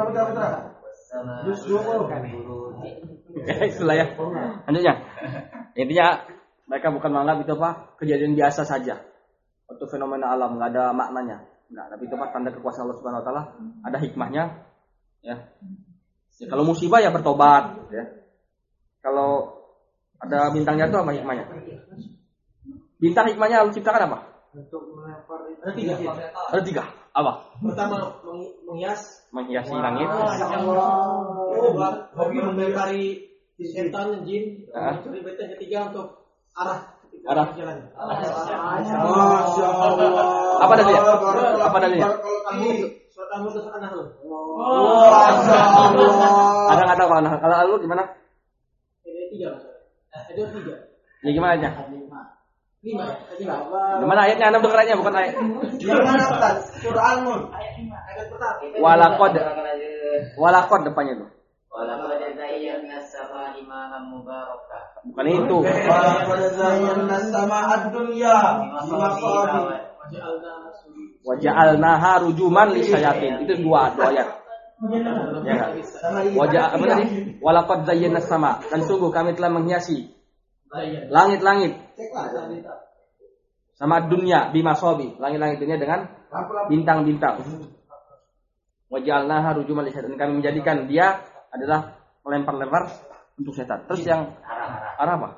Itulah ya. Lanjutnya. Intinya mereka bukan menganggap itu apa kejadian biasa saja. Atau fenomena alam, nggak ada maknanya. Nggak, tapi itu apa tanda kekuasaan Allah Subhanahu wa taala, ada hikmahnya. Ya. Kalau musibah ya bertobat, ya. Kalau ada bintangnya itu apa hikmahnya? Bintang hikmahnya Allah ciptakan apa? Untuk melempar itu. Ada tiga. Apa? Pertama Menghiasi langit. Hobi melempari setan, jin. Yang ketiga untuk arah Apa jalan. dalilnya? Apa dalilnya? Kalau kamu surat Al-Mulk An-Nahl. Ada nggak tahu kalau Al-Mulk gimana? Ini 3 Ada 3. Ya gimana aja? 5. Gimana ayatnya? Anda dengarnya bukan ayat. Gimana Ustaz? Surah Al-Mulk. Ayat pertama. Walaqad depannya tuh. Walaqad zayyana as-samaa'a imaman mubarakah. Bukan itu. Walaqad zayyana as-samaa'a ad-dunya bimasabih. Waja'alnaha rujuman lisyayatin. Itu dua ayat. Ya kan? Apa tadi? Walaqad zayyana as-sama', dan sungguh kami telah menghiasi langit-langit sama dunia bimasabi, langit-langit dunia dengan bintang-bintang. Waja'alnaha rujuman lisyayatin, kami menjadikan dia adalah melempar-lempar untuk setan. Terus yang arah apa?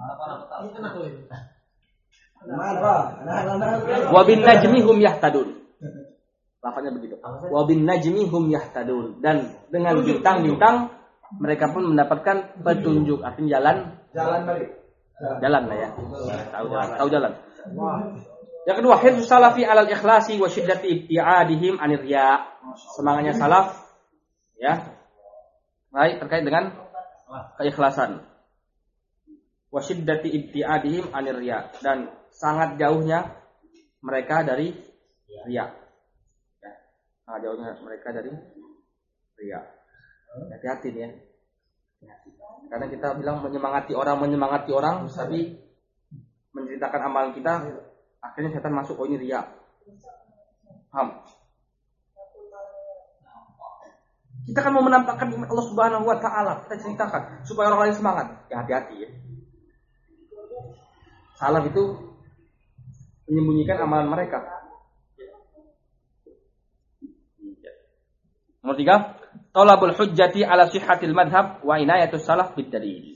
Wa bin najmi hum yahtadun. Lafaznya begitu. Wa bin najmi hum yahtadun, dan dengan bintang-bintang mereka pun mendapatkan petunjuk. Artinya jalan lah ya. Tahu jalan. Yang kedua, hirsus salafi alal ikhlasi wa syiddati ibtiadihim anir riya. semangatnya salaf, ya, baik terkait dengan keikhlasan. Wa syiddati ibtiadihim anir riya, dan sangat jauhnya mereka dari riya. Ya, sangat jauhnya mereka dari riya. Hati-hati nih ya. Karena kita bilang menyemangati orang, tapi menceritakan amalan kita, akhirnya setan masuk, oh ini riya. Paham? Kita kan mau menampakkan nikmat Allah Subhanahu wa taala, kita ceritakan supaya orang lain semangat. Ya hati-hati ya. Salaf itu menyembunyikan amalan mereka. Nomor 3, talabul hujjati ala sihhatil madhab wa inayatus salaf bid dalil.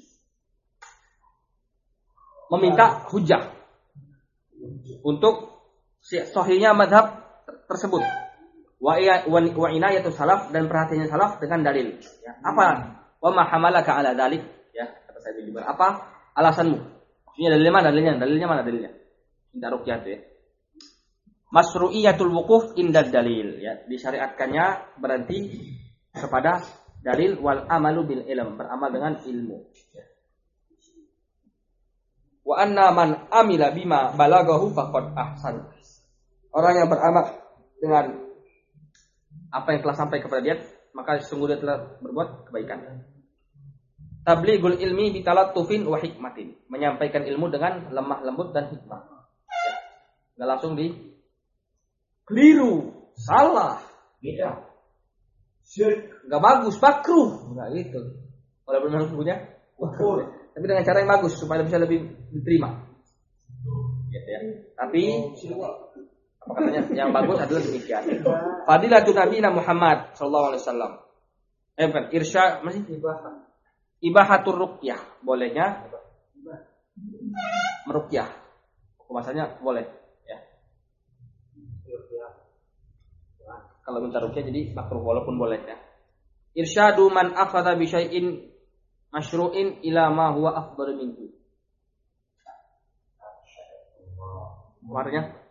Meminta hujjah untuk sahihnya madhab tersebut. Wa inayatus salaf, dan perhatiannya salaf dengan dalil. Ya. Apa? Wa ma hamalaka ala dzalik? Ya, kata saya di luar. Apa alasanmu? Maksudnya dalilnya mana? Dalilnya mana dalilnya? Minta ruqyah itu ya. Masru'iyatul wuquf inda dalil, ya, disyariatkannya berhenti kepada dalil, wal amalu bil ilm, beramal dengan ilmu, ya. Wa anna man amila bima balagahu faqad ahsan, orang yang beramal dengan apa yang telah sampai kepada dia, maka sesungguhnya telah berbuat kebaikan. Tablighul ilmi bitalattufin wa hikmatin, menyampaikan ilmu dengan lemah lembut dan hikmah, ya. Enggak langsung di keliru, salah, beda, syirik, nggak bagus, makruh, nggak gitu. Walaupun memang punya, tapi dengan cara yang bagus supaya bisa lebih diterima. Gitu ya. Tapi apa katanya? Yang bagus adalah demikian. Fadilatun Nabi Muhammad sallallahu alaihi wasallam. Bukan, irsyad masih ibahatur ruqyah, bolehnya meruqyah. Bahasanya boleh. Kalau minta ruqyah jadi makruh walaupun boleh ya. Irsyadu man akhadha bi syai'in masyru'in ila ma huwa afdal minhu. Artinya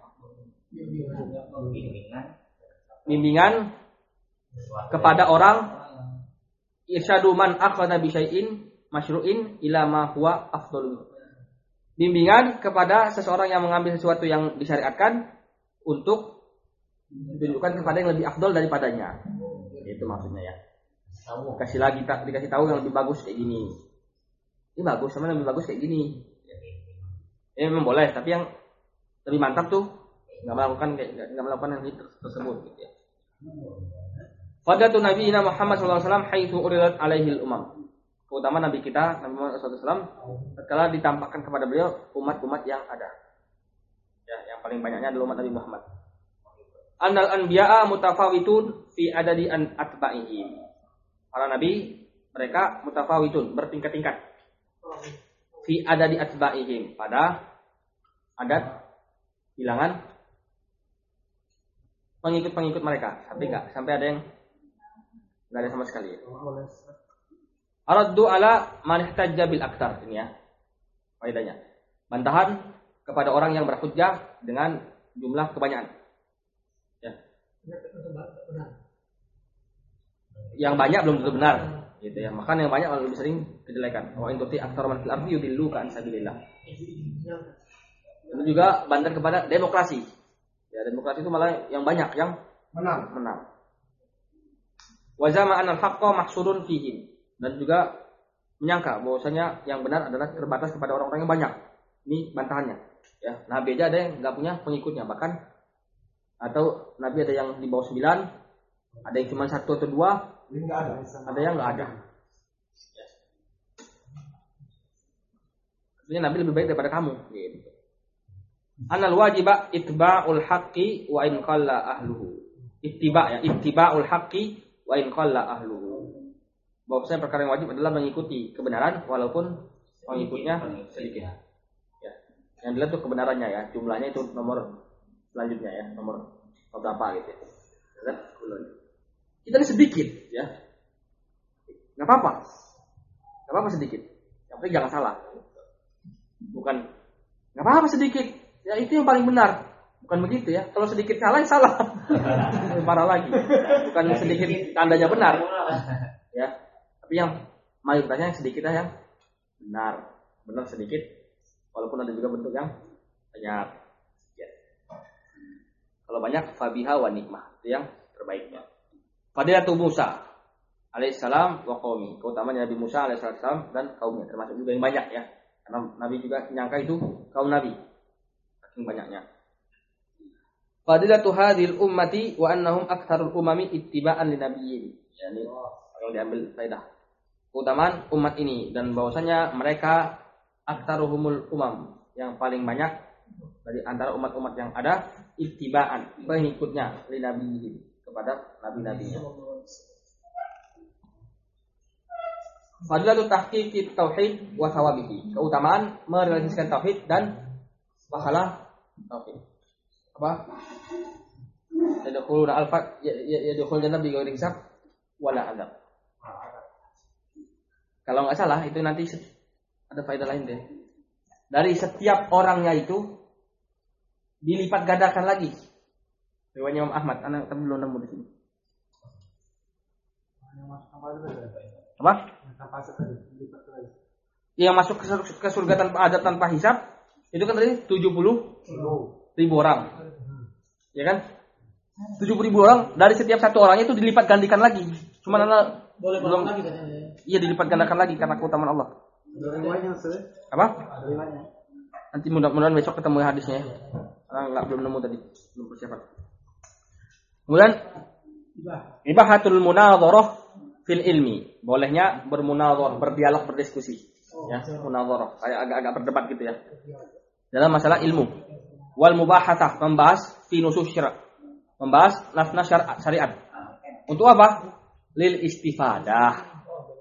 bimbingan kepada orang, irsyadu man akhadha bi syai'in masyru'in ila ma huwa afdal minhu. Bimbingan kepada seseorang yang mengambil sesuatu yang disyariatkan untuk ditunjukkan kepada yang lebih afdol daripadanya. Itu maksudnya ya. Dikasih tahu yang lebih bagus kayak gini. Ini bagus, sama lebih bagus kayak gini. Ya memang boleh, tapi yang lebih mantap tuh enggak melakukan yang tersebut gitu ya. Fadatu Nabi Muhammad sallallahu alaihi wasallam haitsu uridat alaihi al-umam. Keutamaan Nabi kita Nabi Muhammad sallallahu alaihi wasallam tatkala ditampakkan kepada beliau umat-umat yang ada. Ya, yang paling banyaknya adalah umat Nabi Muhammad. Annal anbiya'a mutafawitun fi adadi an atba'ihim. Para nabi mereka mutafawitun, bertingkat-tingkat. Fi adadi atba'ihim, pada adat bilangan pengikut-pengikut mereka. Sampai ada yang enggak ada sama sekali. Araddu ala man ihtajja bil aktsar, ini ya. Faedahnya. Bantahan kepada orang yang berhujjah dengan jumlah kebanyakan. Yang banyak belum tentu benar, gitu ya. Maka yang banyak lebih sering kejelekan. Wa in tuti aktsara man fil ardi yudilluka an sabilillah. Itu juga bantahan kepada demokrasi. Ya, demokrasi itu malah yang banyak yang menang. Wa zama anal haqqa mahsurun fihim, dan juga menyangka bahwasanya yang benar adalah terbatas kepada orang-orang yang banyak. Ini bantahannya. Ya, Nabi aja ada yang enggak punya pengikutnya, bahkan atau Nabi ada yang di bawah 9, ada yang cuma 1 atau 2, ada yang nggak ada. Artinya Nabi lebih baik daripada kamu. Gitu. Anal wajiba itba'ul haqqi wa in qalla ahluhu. Ittiba'ul haqqi wa in qalla ahluhu. Bahwasanya perkara yang wajib adalah mengikuti kebenaran walaupun pengikutnya sedikit. Ya. Yang dilihat itu kebenarannya ya, jumlahnya itu nomor selanjutnya ya, nomor berapa gitu ya. Kita ini sedikit ya. Enggak apa-apa sedikit. Tapi jangan salah. Bukan enggak apa-apa sedikit. Ya itu yang paling benar. Bukan begitu ya. Kalau sedikit salah, ya salah. Parah lagi. Bukan sedikit tandanya benar. Ya. Tapi yang mayoritasnya sedikit yang benar. Benar sedikit. Walaupun ada juga bentuk yang banyak. Ya. Kalau banyak, fabiha wa nikmah. Itu yang terbaiknya. Fadilatu Musa alaihissalam wa qaumi. Keutamaan Nabi Musa alaihissalam dan kaumnya. Termasuk juga yang banyak ya. Karena Nabi juga nyangka itu kaum Nabi. Saking banyaknya. Fadilatu hadhil ummati wa annahum aktsarul umami ittiba'an linabiyyin. Yani kalau diambil faedah. Keutamaan umat ini dan bahwasanya mereka aktsaruhumul umam, yang paling banyak dari antara umat-umat yang ada ittiba'an, pengikutnya linabiyyin kepada nabi-nabinya. Fadilatu tahqiqit tauhid wa thawabihi. Keutamaan merealisasikan tauhid dan pahala tauhid. Apa? Yadkhuluna alfa yadkhul jannah bi ghairi hisab wala adab. Kalau enggak salah itu nanti ada faedah lain deh. Dari setiap orangnya itu dilipat gandakan lagi. Riwayat Imam Ahmad, anak belum nemu di sini. Apa? Yang masuk ke surga tanpa adab, tanpa hisab, itu kan tadi 70.000 orang. Ya kan? 70.000 orang, dari setiap satu orangnya itu dilipat gandakan lagi. Cuma belum lagi katanya. Iya, dilipat gandakan lagi karena keutamaan Allah. Apa? Nanti mudah-mudahan besok ketemu hadisnya ya. Karena belum nemu tadi, belum persiapan. Kemudian ibahatul munadharah fil ilmi. Bolehnya bermunadharah, berdialog, berdiskusi. Ya, munadharah. Kayak agak-agak berdebat gitu ya. Dalam masalah ilmu. Wal mubahatsah, membahas fi nusus syara'. Membahas nas-nas syariat. Untuk apa? Lil istifadah.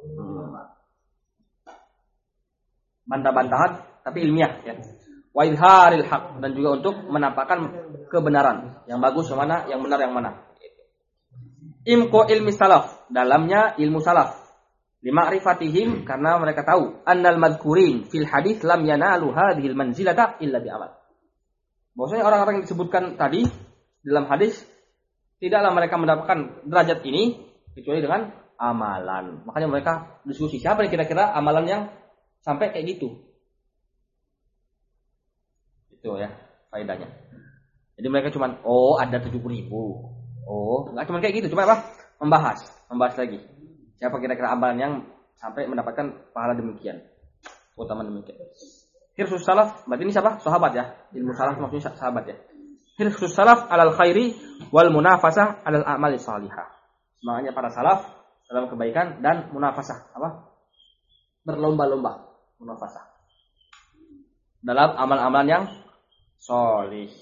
Bantah-bantahan tapi ilmiah ya. Wa izharil haq, dan juga untuk menampakkan kebenaran. Yang bagus yang mana, yang benar yang mana. Imko ilmi salaf, dalamnya ilmu salaf. Lima'rifatihim, karena mereka tahu annal madhkurin fil hadis lam yanalu hadhil manzilata illa bi amal. Bahwasanya orang-orang yang disebutkan tadi dalam hadis tidaklah mereka mendapatkan derajat ini kecuali dengan amalan. Makanya mereka diskusi siapa yang kira-kira amalan yang sampai kayak gitu. Itu ya faedahnya. Jadi mereka cuman ada 70.000. Enggak cuma kayak gitu, cuma apa? Membahas lagi. Siapa kira-kira amalan yang sampai mendapatkan pahala demikian. Keutamaan demikian. Hirsus salaf, berarti ini siapa? Sahabat ya. Ilmu salaf maksudnya sahabat ya. Hirsus salaf alal khairi wal munafasah alal a'mali salihah. Semangatnya para salaf dalam kebaikan dan munafasah, apa? Berlomba-lomba, munafasah. Dalam amal-amalan yang sholih.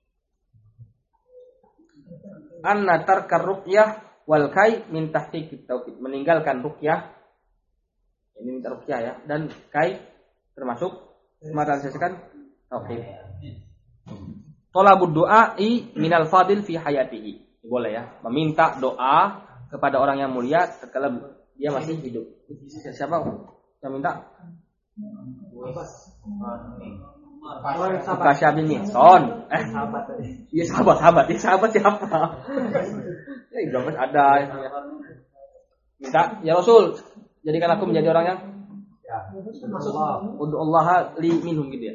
Anna tarkar ruqyah wal kai min tahqiqit tauhid. Meninggalkan ruqyah, ini minta ruqyah ya, dan kai termasuk merealisasikan tauhid. Thalabud du'ai minal fadil fi hayatihi. Boleh ya, meminta doa kepada orang yang mulia tatkala dia masih hidup. Siapa yang minta? Ukasha bin Mihsan. Iya sahabat. Ini sahabat siapa? Ya jelas ada. Minta, ya Rasul, jadikan aku menjadi orang yang masuk ud'ullaha li minhum gitu ya.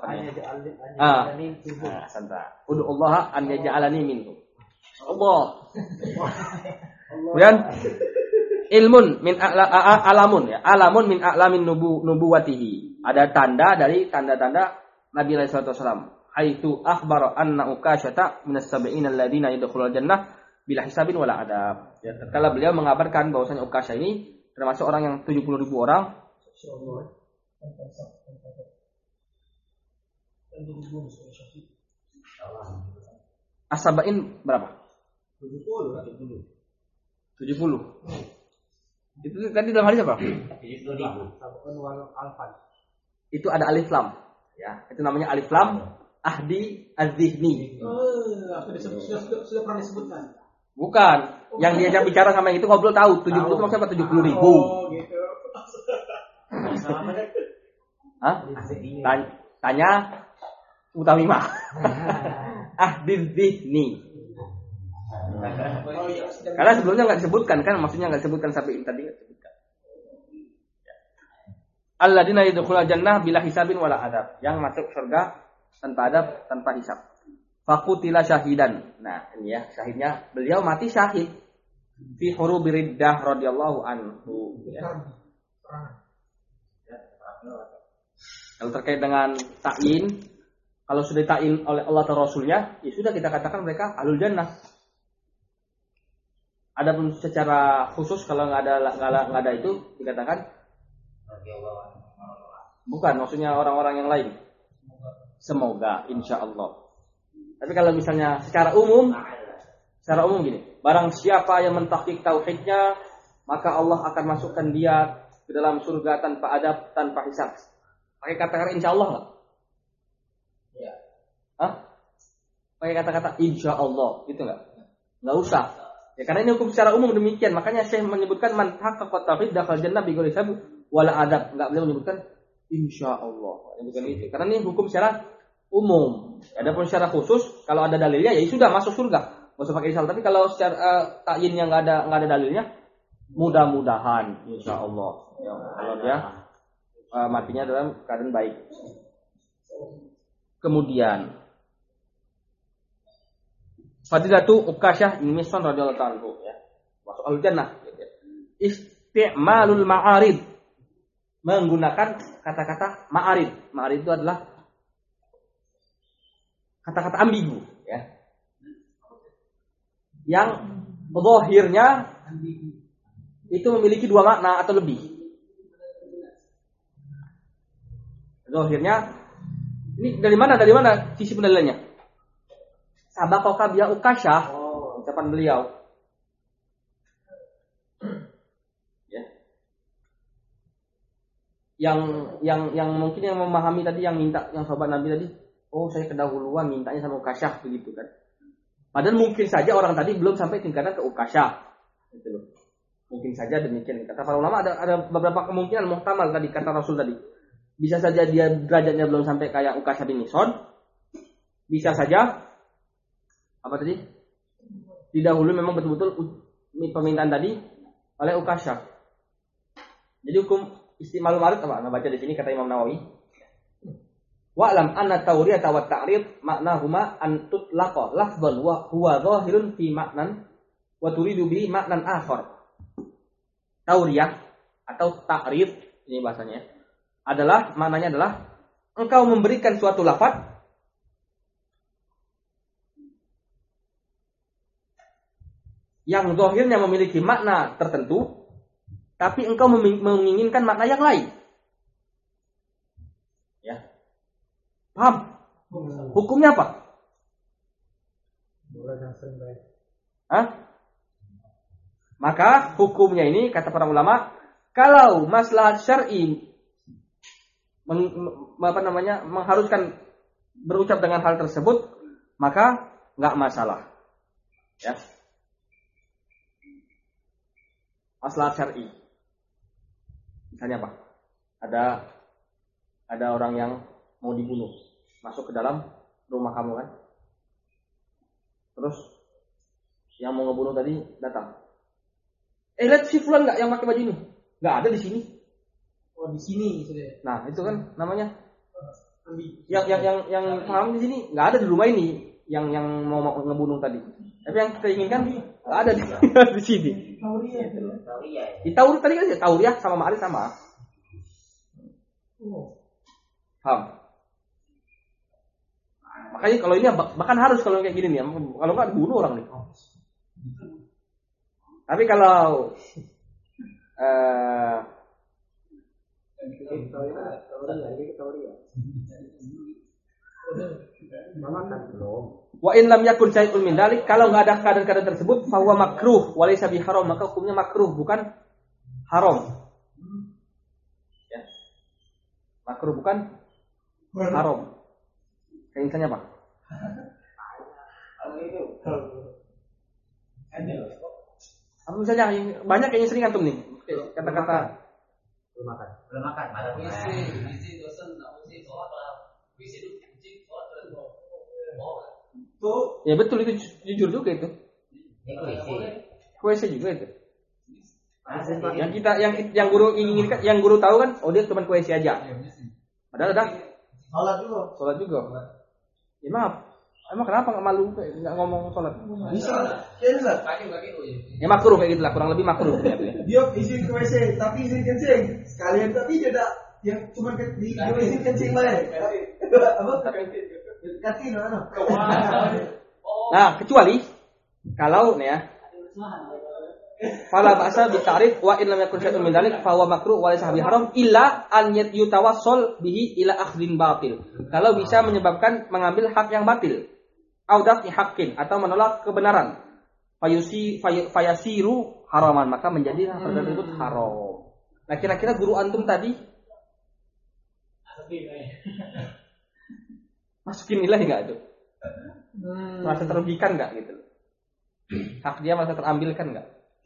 Santai. Ud'ullaha an yaj'alani minhum. Allah. Kemudian ilmun min alamun ya. Alamun min a'lamin nubuwatihi. Ada tanda dari tanda-tanda Nabi sallallahu alaihi wasallam. Haitsu akhbara anna Ukashata minas sab'ina alladziina yadkhulul jannah bila hisabin wala adab. Ya, tatkala beliau mengabarkan bahwasanya Ukasha ini termasuk orang yang 70.000 orang. As-sab'in berapa? 70. Itu tadi dalam hadis apa? 70.000. Itu ada alif lam. Ya, itu namanya alif lam ahdi az-zihni. Sudah pernah disebutkan. Bukan. Yang diajak bicara sama yang itu ngobrol tahu 70 itu maksudnya apa? 70.000. Gitu. Hah? Tanya Utamimah. ahdidhni. Oh iya. Karena sebelumnya nggak disebutkan kan, maksudnya nggak disebutkan sampai tadi nggak disebutkan. Alladzina yadkhulul jannah bila hisabin wala adab. Yang masuk surga tanpa adab, tanpa hisab. Faqutila syahidan. Nah, ini ya syahidnya, beliau mati syahid fi hurubi riddah radhiyallahu anhu. Ya. Kalau terkait dengan ta'yin, kalau sudah ta'yin oleh Allah atau Rasulnya, ya sudah kita katakan mereka ahlul jannah. Adapun secara khusus kalau nggak ada itu dikatakan bukan, maksudnya orang-orang yang lain. Semoga, insya Allah. Tapi kalau misalnya secara umum gini, barang siapa yang mentahqiq tauhidnya, maka Allah akan masukkan dia ke dalam surga tanpa adab, tanpa hisab. Pakai kata-kata insya Allah nggak? Ya. Hah? Pakai kata-kata insya Allah, gitu nggak? Nggak usah. Ya karena ini hukum secara umum demikian. Makanya Syekh menyebutkan man haqqaqa tauhid dakhal jannah bi ghairi hisab wala adab. Enggak boleh menyebutkan insyaallah. Bukan itu. Karena ini hukum secara umum. Adapun secara khusus kalau ada dalilnya ya sudah masuk surga. Enggak usah pakai isal. Tapi kalau secara ta'yin yang enggak ada dalilnya, mudah-mudahan insyaallah. Ya, kalau dia matinya dalam keadaan baik. Kemudian Fadilatu Ukasyah bin Mihsan radhiyallahu anhu ya. Masuk al-jannah gitu. Isti'malul ma'arid. Menggunakan kata-kata ma'arid. Ma'arid itu adalah kata-kata ambigu ya. Yang zahirnya itu memiliki dua makna atau lebih. Zahirnya ini dari mana sisi pendalilannya? Sabaqaka biya Ukasyah, ucapan beliau. Ya. Yang mungkin yang memahami tadi, yang minta, yang sahabat Nabi tadi, oh saya kedahuluan mintanya sama Ukasyah begitu kan. Padahal mungkin saja orang tadi belum sampai tingkatan ke Ukasyah. Gitu loh. Mungkin saja demikian. Kata para ulama ada beberapa kemungkinan muhtamal tadi kata Rasul tadi. Bisa saja dia derajatnya belum sampai kayak Ukasyah bin Mihsan. Bisa saja apa tadi? Didahului memang betul-betul permintaan tadi oleh Ukasyah. Jadi hukum istimalul ma'rud apa? Nah, baca di sini kata Imam Nawawi. Wa'lam anna tawriyah wa ta'rid maknahuma an tutlaqa lafdhan wa huwa zahirun fi maknan wa turidu bi maknan akhar. Tawriyah atau ta'rid ini bahasanya adalah maknanya adalah engkau memberikan suatu lafaz yang zahirnya memiliki makna tertentu, tapi engkau menginginkan makna yang lain. Ya. Paham? Hukumnya apa? Hah? Maka hukumnya ini kata para ulama, kalau maslahat syar'i mengharuskan berucap dengan hal tersebut, maka enggak masalah. Ya. Maslahat syar'i. Misalnya apa? Ada orang yang mau dibunuh, masuk ke dalam rumah kamu kan? Terus yang mau ngebunuh tadi datang. Lihat si fulan enggak yang pakai baju ini? Enggak ada di sini. Oh, di sini gitu ya. Nah, itu kan namanya yang paham di sini enggak ada di rumah ini yang mau ngebunuh tadi. Tapi yang kita inginkan enggak ada di sini. Tauriyah. Di Tauriyah tadi kan ya Tauriyah sama Ma'arif sama. Paham? Makanya kalau ini bahkan harus kalau kayak gini nih, kalau enggak dibunuh orang nih. Tapi kalau wa in lam yakun syai'un min dzalik, kalau enggak ada keadaan-keadaan tersebut, fa huwa makruh wa laysa bi haram, maka hukumnya makruh bukan haram. Ya. Makruh bukan haram. Kayak misalnya apa? Apa misalnya banyak yang sering antum nih kata-kata belum makan. Malam Tuh. Ya betul itu jujur juga itu. Ini kurisi. WC juga itu. Yang guru inginkan, yang guru tahu kan, oh dia cuma WC aja. Padahal ada sholat juga. Ya maaf, emang kenapa nggak malu nggak ngomong sholat? Bisa, cancel. Ya makruh kayak gitulah, kurang lebih makruh. Ya. Dia izin ke WC, tapi izin kencing. Sekalian tapi dia tidak yang cuma di izin kencing baik. Apa? Katin mana? Nah, kecuali kalau nih ya, fala ba'sa bi ta'rif wa in lam yakun syai'un min dzalik fa huwa makruh wa laysa haram illa an yutawassal bihi ila akhdhin batil. Kalau bisa menyebabkan mengambil hak yang batil. Au daf'i haqqin atau menolak kebenaran. Fayasiru haraman, maka menjadi perkara tersebut haram. Nah, kira-kira guru antum tadi masukin nilai enggak itu? Merasa terugikan enggak gitu? Hak dia merasa terambilkan enggak?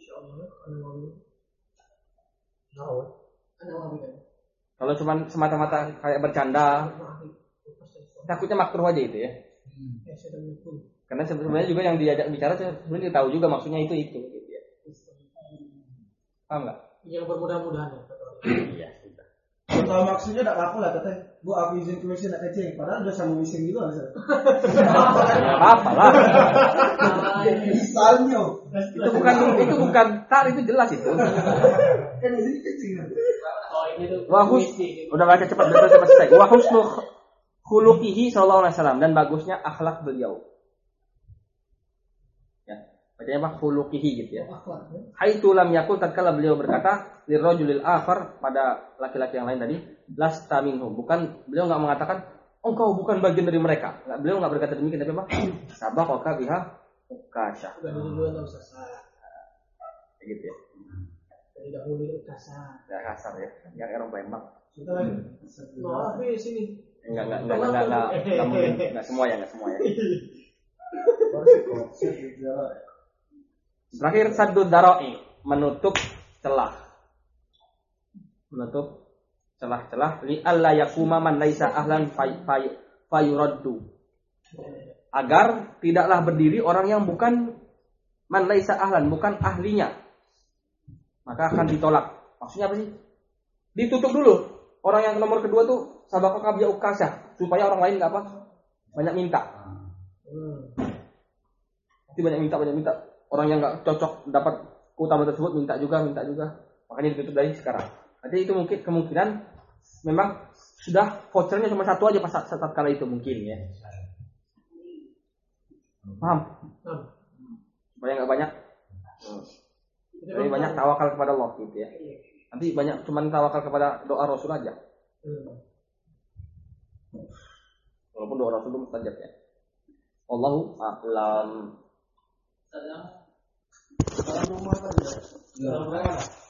Kalau cuma semata-mata kayak bercanda, takutnya makruh aja itu ya. Karena sebenarnya juga yang diajak bicara sebenarnya tahu juga maksudnya itu gitu ya. Paham enggak? Yang bermudah-mudahan. Iya, sudah. Kalau maksudnya enggak laku lah katanya. Bu, aku izin ke WC nak kencing. Padahal udah sama izin gitu alasan. Ya apa lah. Misalnya. Itu bukan tar, itu jelas itu. Kan izin kencing. Wahus udah baca cepat selesai. Wa husnu khuluqihi sallallahu alaihi wasallam, dan bagusnya akhlak beliau. Ya, bacanya apa? Khuluqihi gitu ya. Haitsu lam yakul tatkala beliau berkata lirrajulil akhar pada laki-laki yang lain tadi, lasta minhum. Bukan, beliau enggak mengatakan engkau bukan bagian dari mereka. Beliau enggak berkata demikian, tapi apa? Sabaqaka biha ukasha. Udah duluan enggak usah salah. Gitu ya. Tidak boleh kasar. Enggak kasar ya. Yang orang Palembang. Nah, di sini. Enggak semua ya. Terakhir saddud dara'i, menutup celah-celah li alla yakuma man laisa ahlan fayuraddu. Agar tidaklah berdiri orang yang bukan man laisa ahlan, bukan ahlinya, maka akan ditolak. Maksudnya apa sih? Ditutup dulu. Orang yang nomor kedua tuh sabaqaka biha ukasah, supaya orang lain enggak apa? Banyak minta. Nanti banyak minta. Orang yang enggak cocok dapat keutamaan tersebut minta juga. Makanya ditutup dari sekarang. Jadi itu mungkin kemungkinan memang sudah vouchernya cuma satu aja pas saat kala itu mungkin ya. Paham? Supaya enggak banyak. Lebih banyak tawakal kepada Allah gitu ya. Nanti banyak cuman tawakal kepada doa Rasul aja. Walaupun doa Rasul itu mustajab ya. Wallahu a'lam. Dalam rumah saja.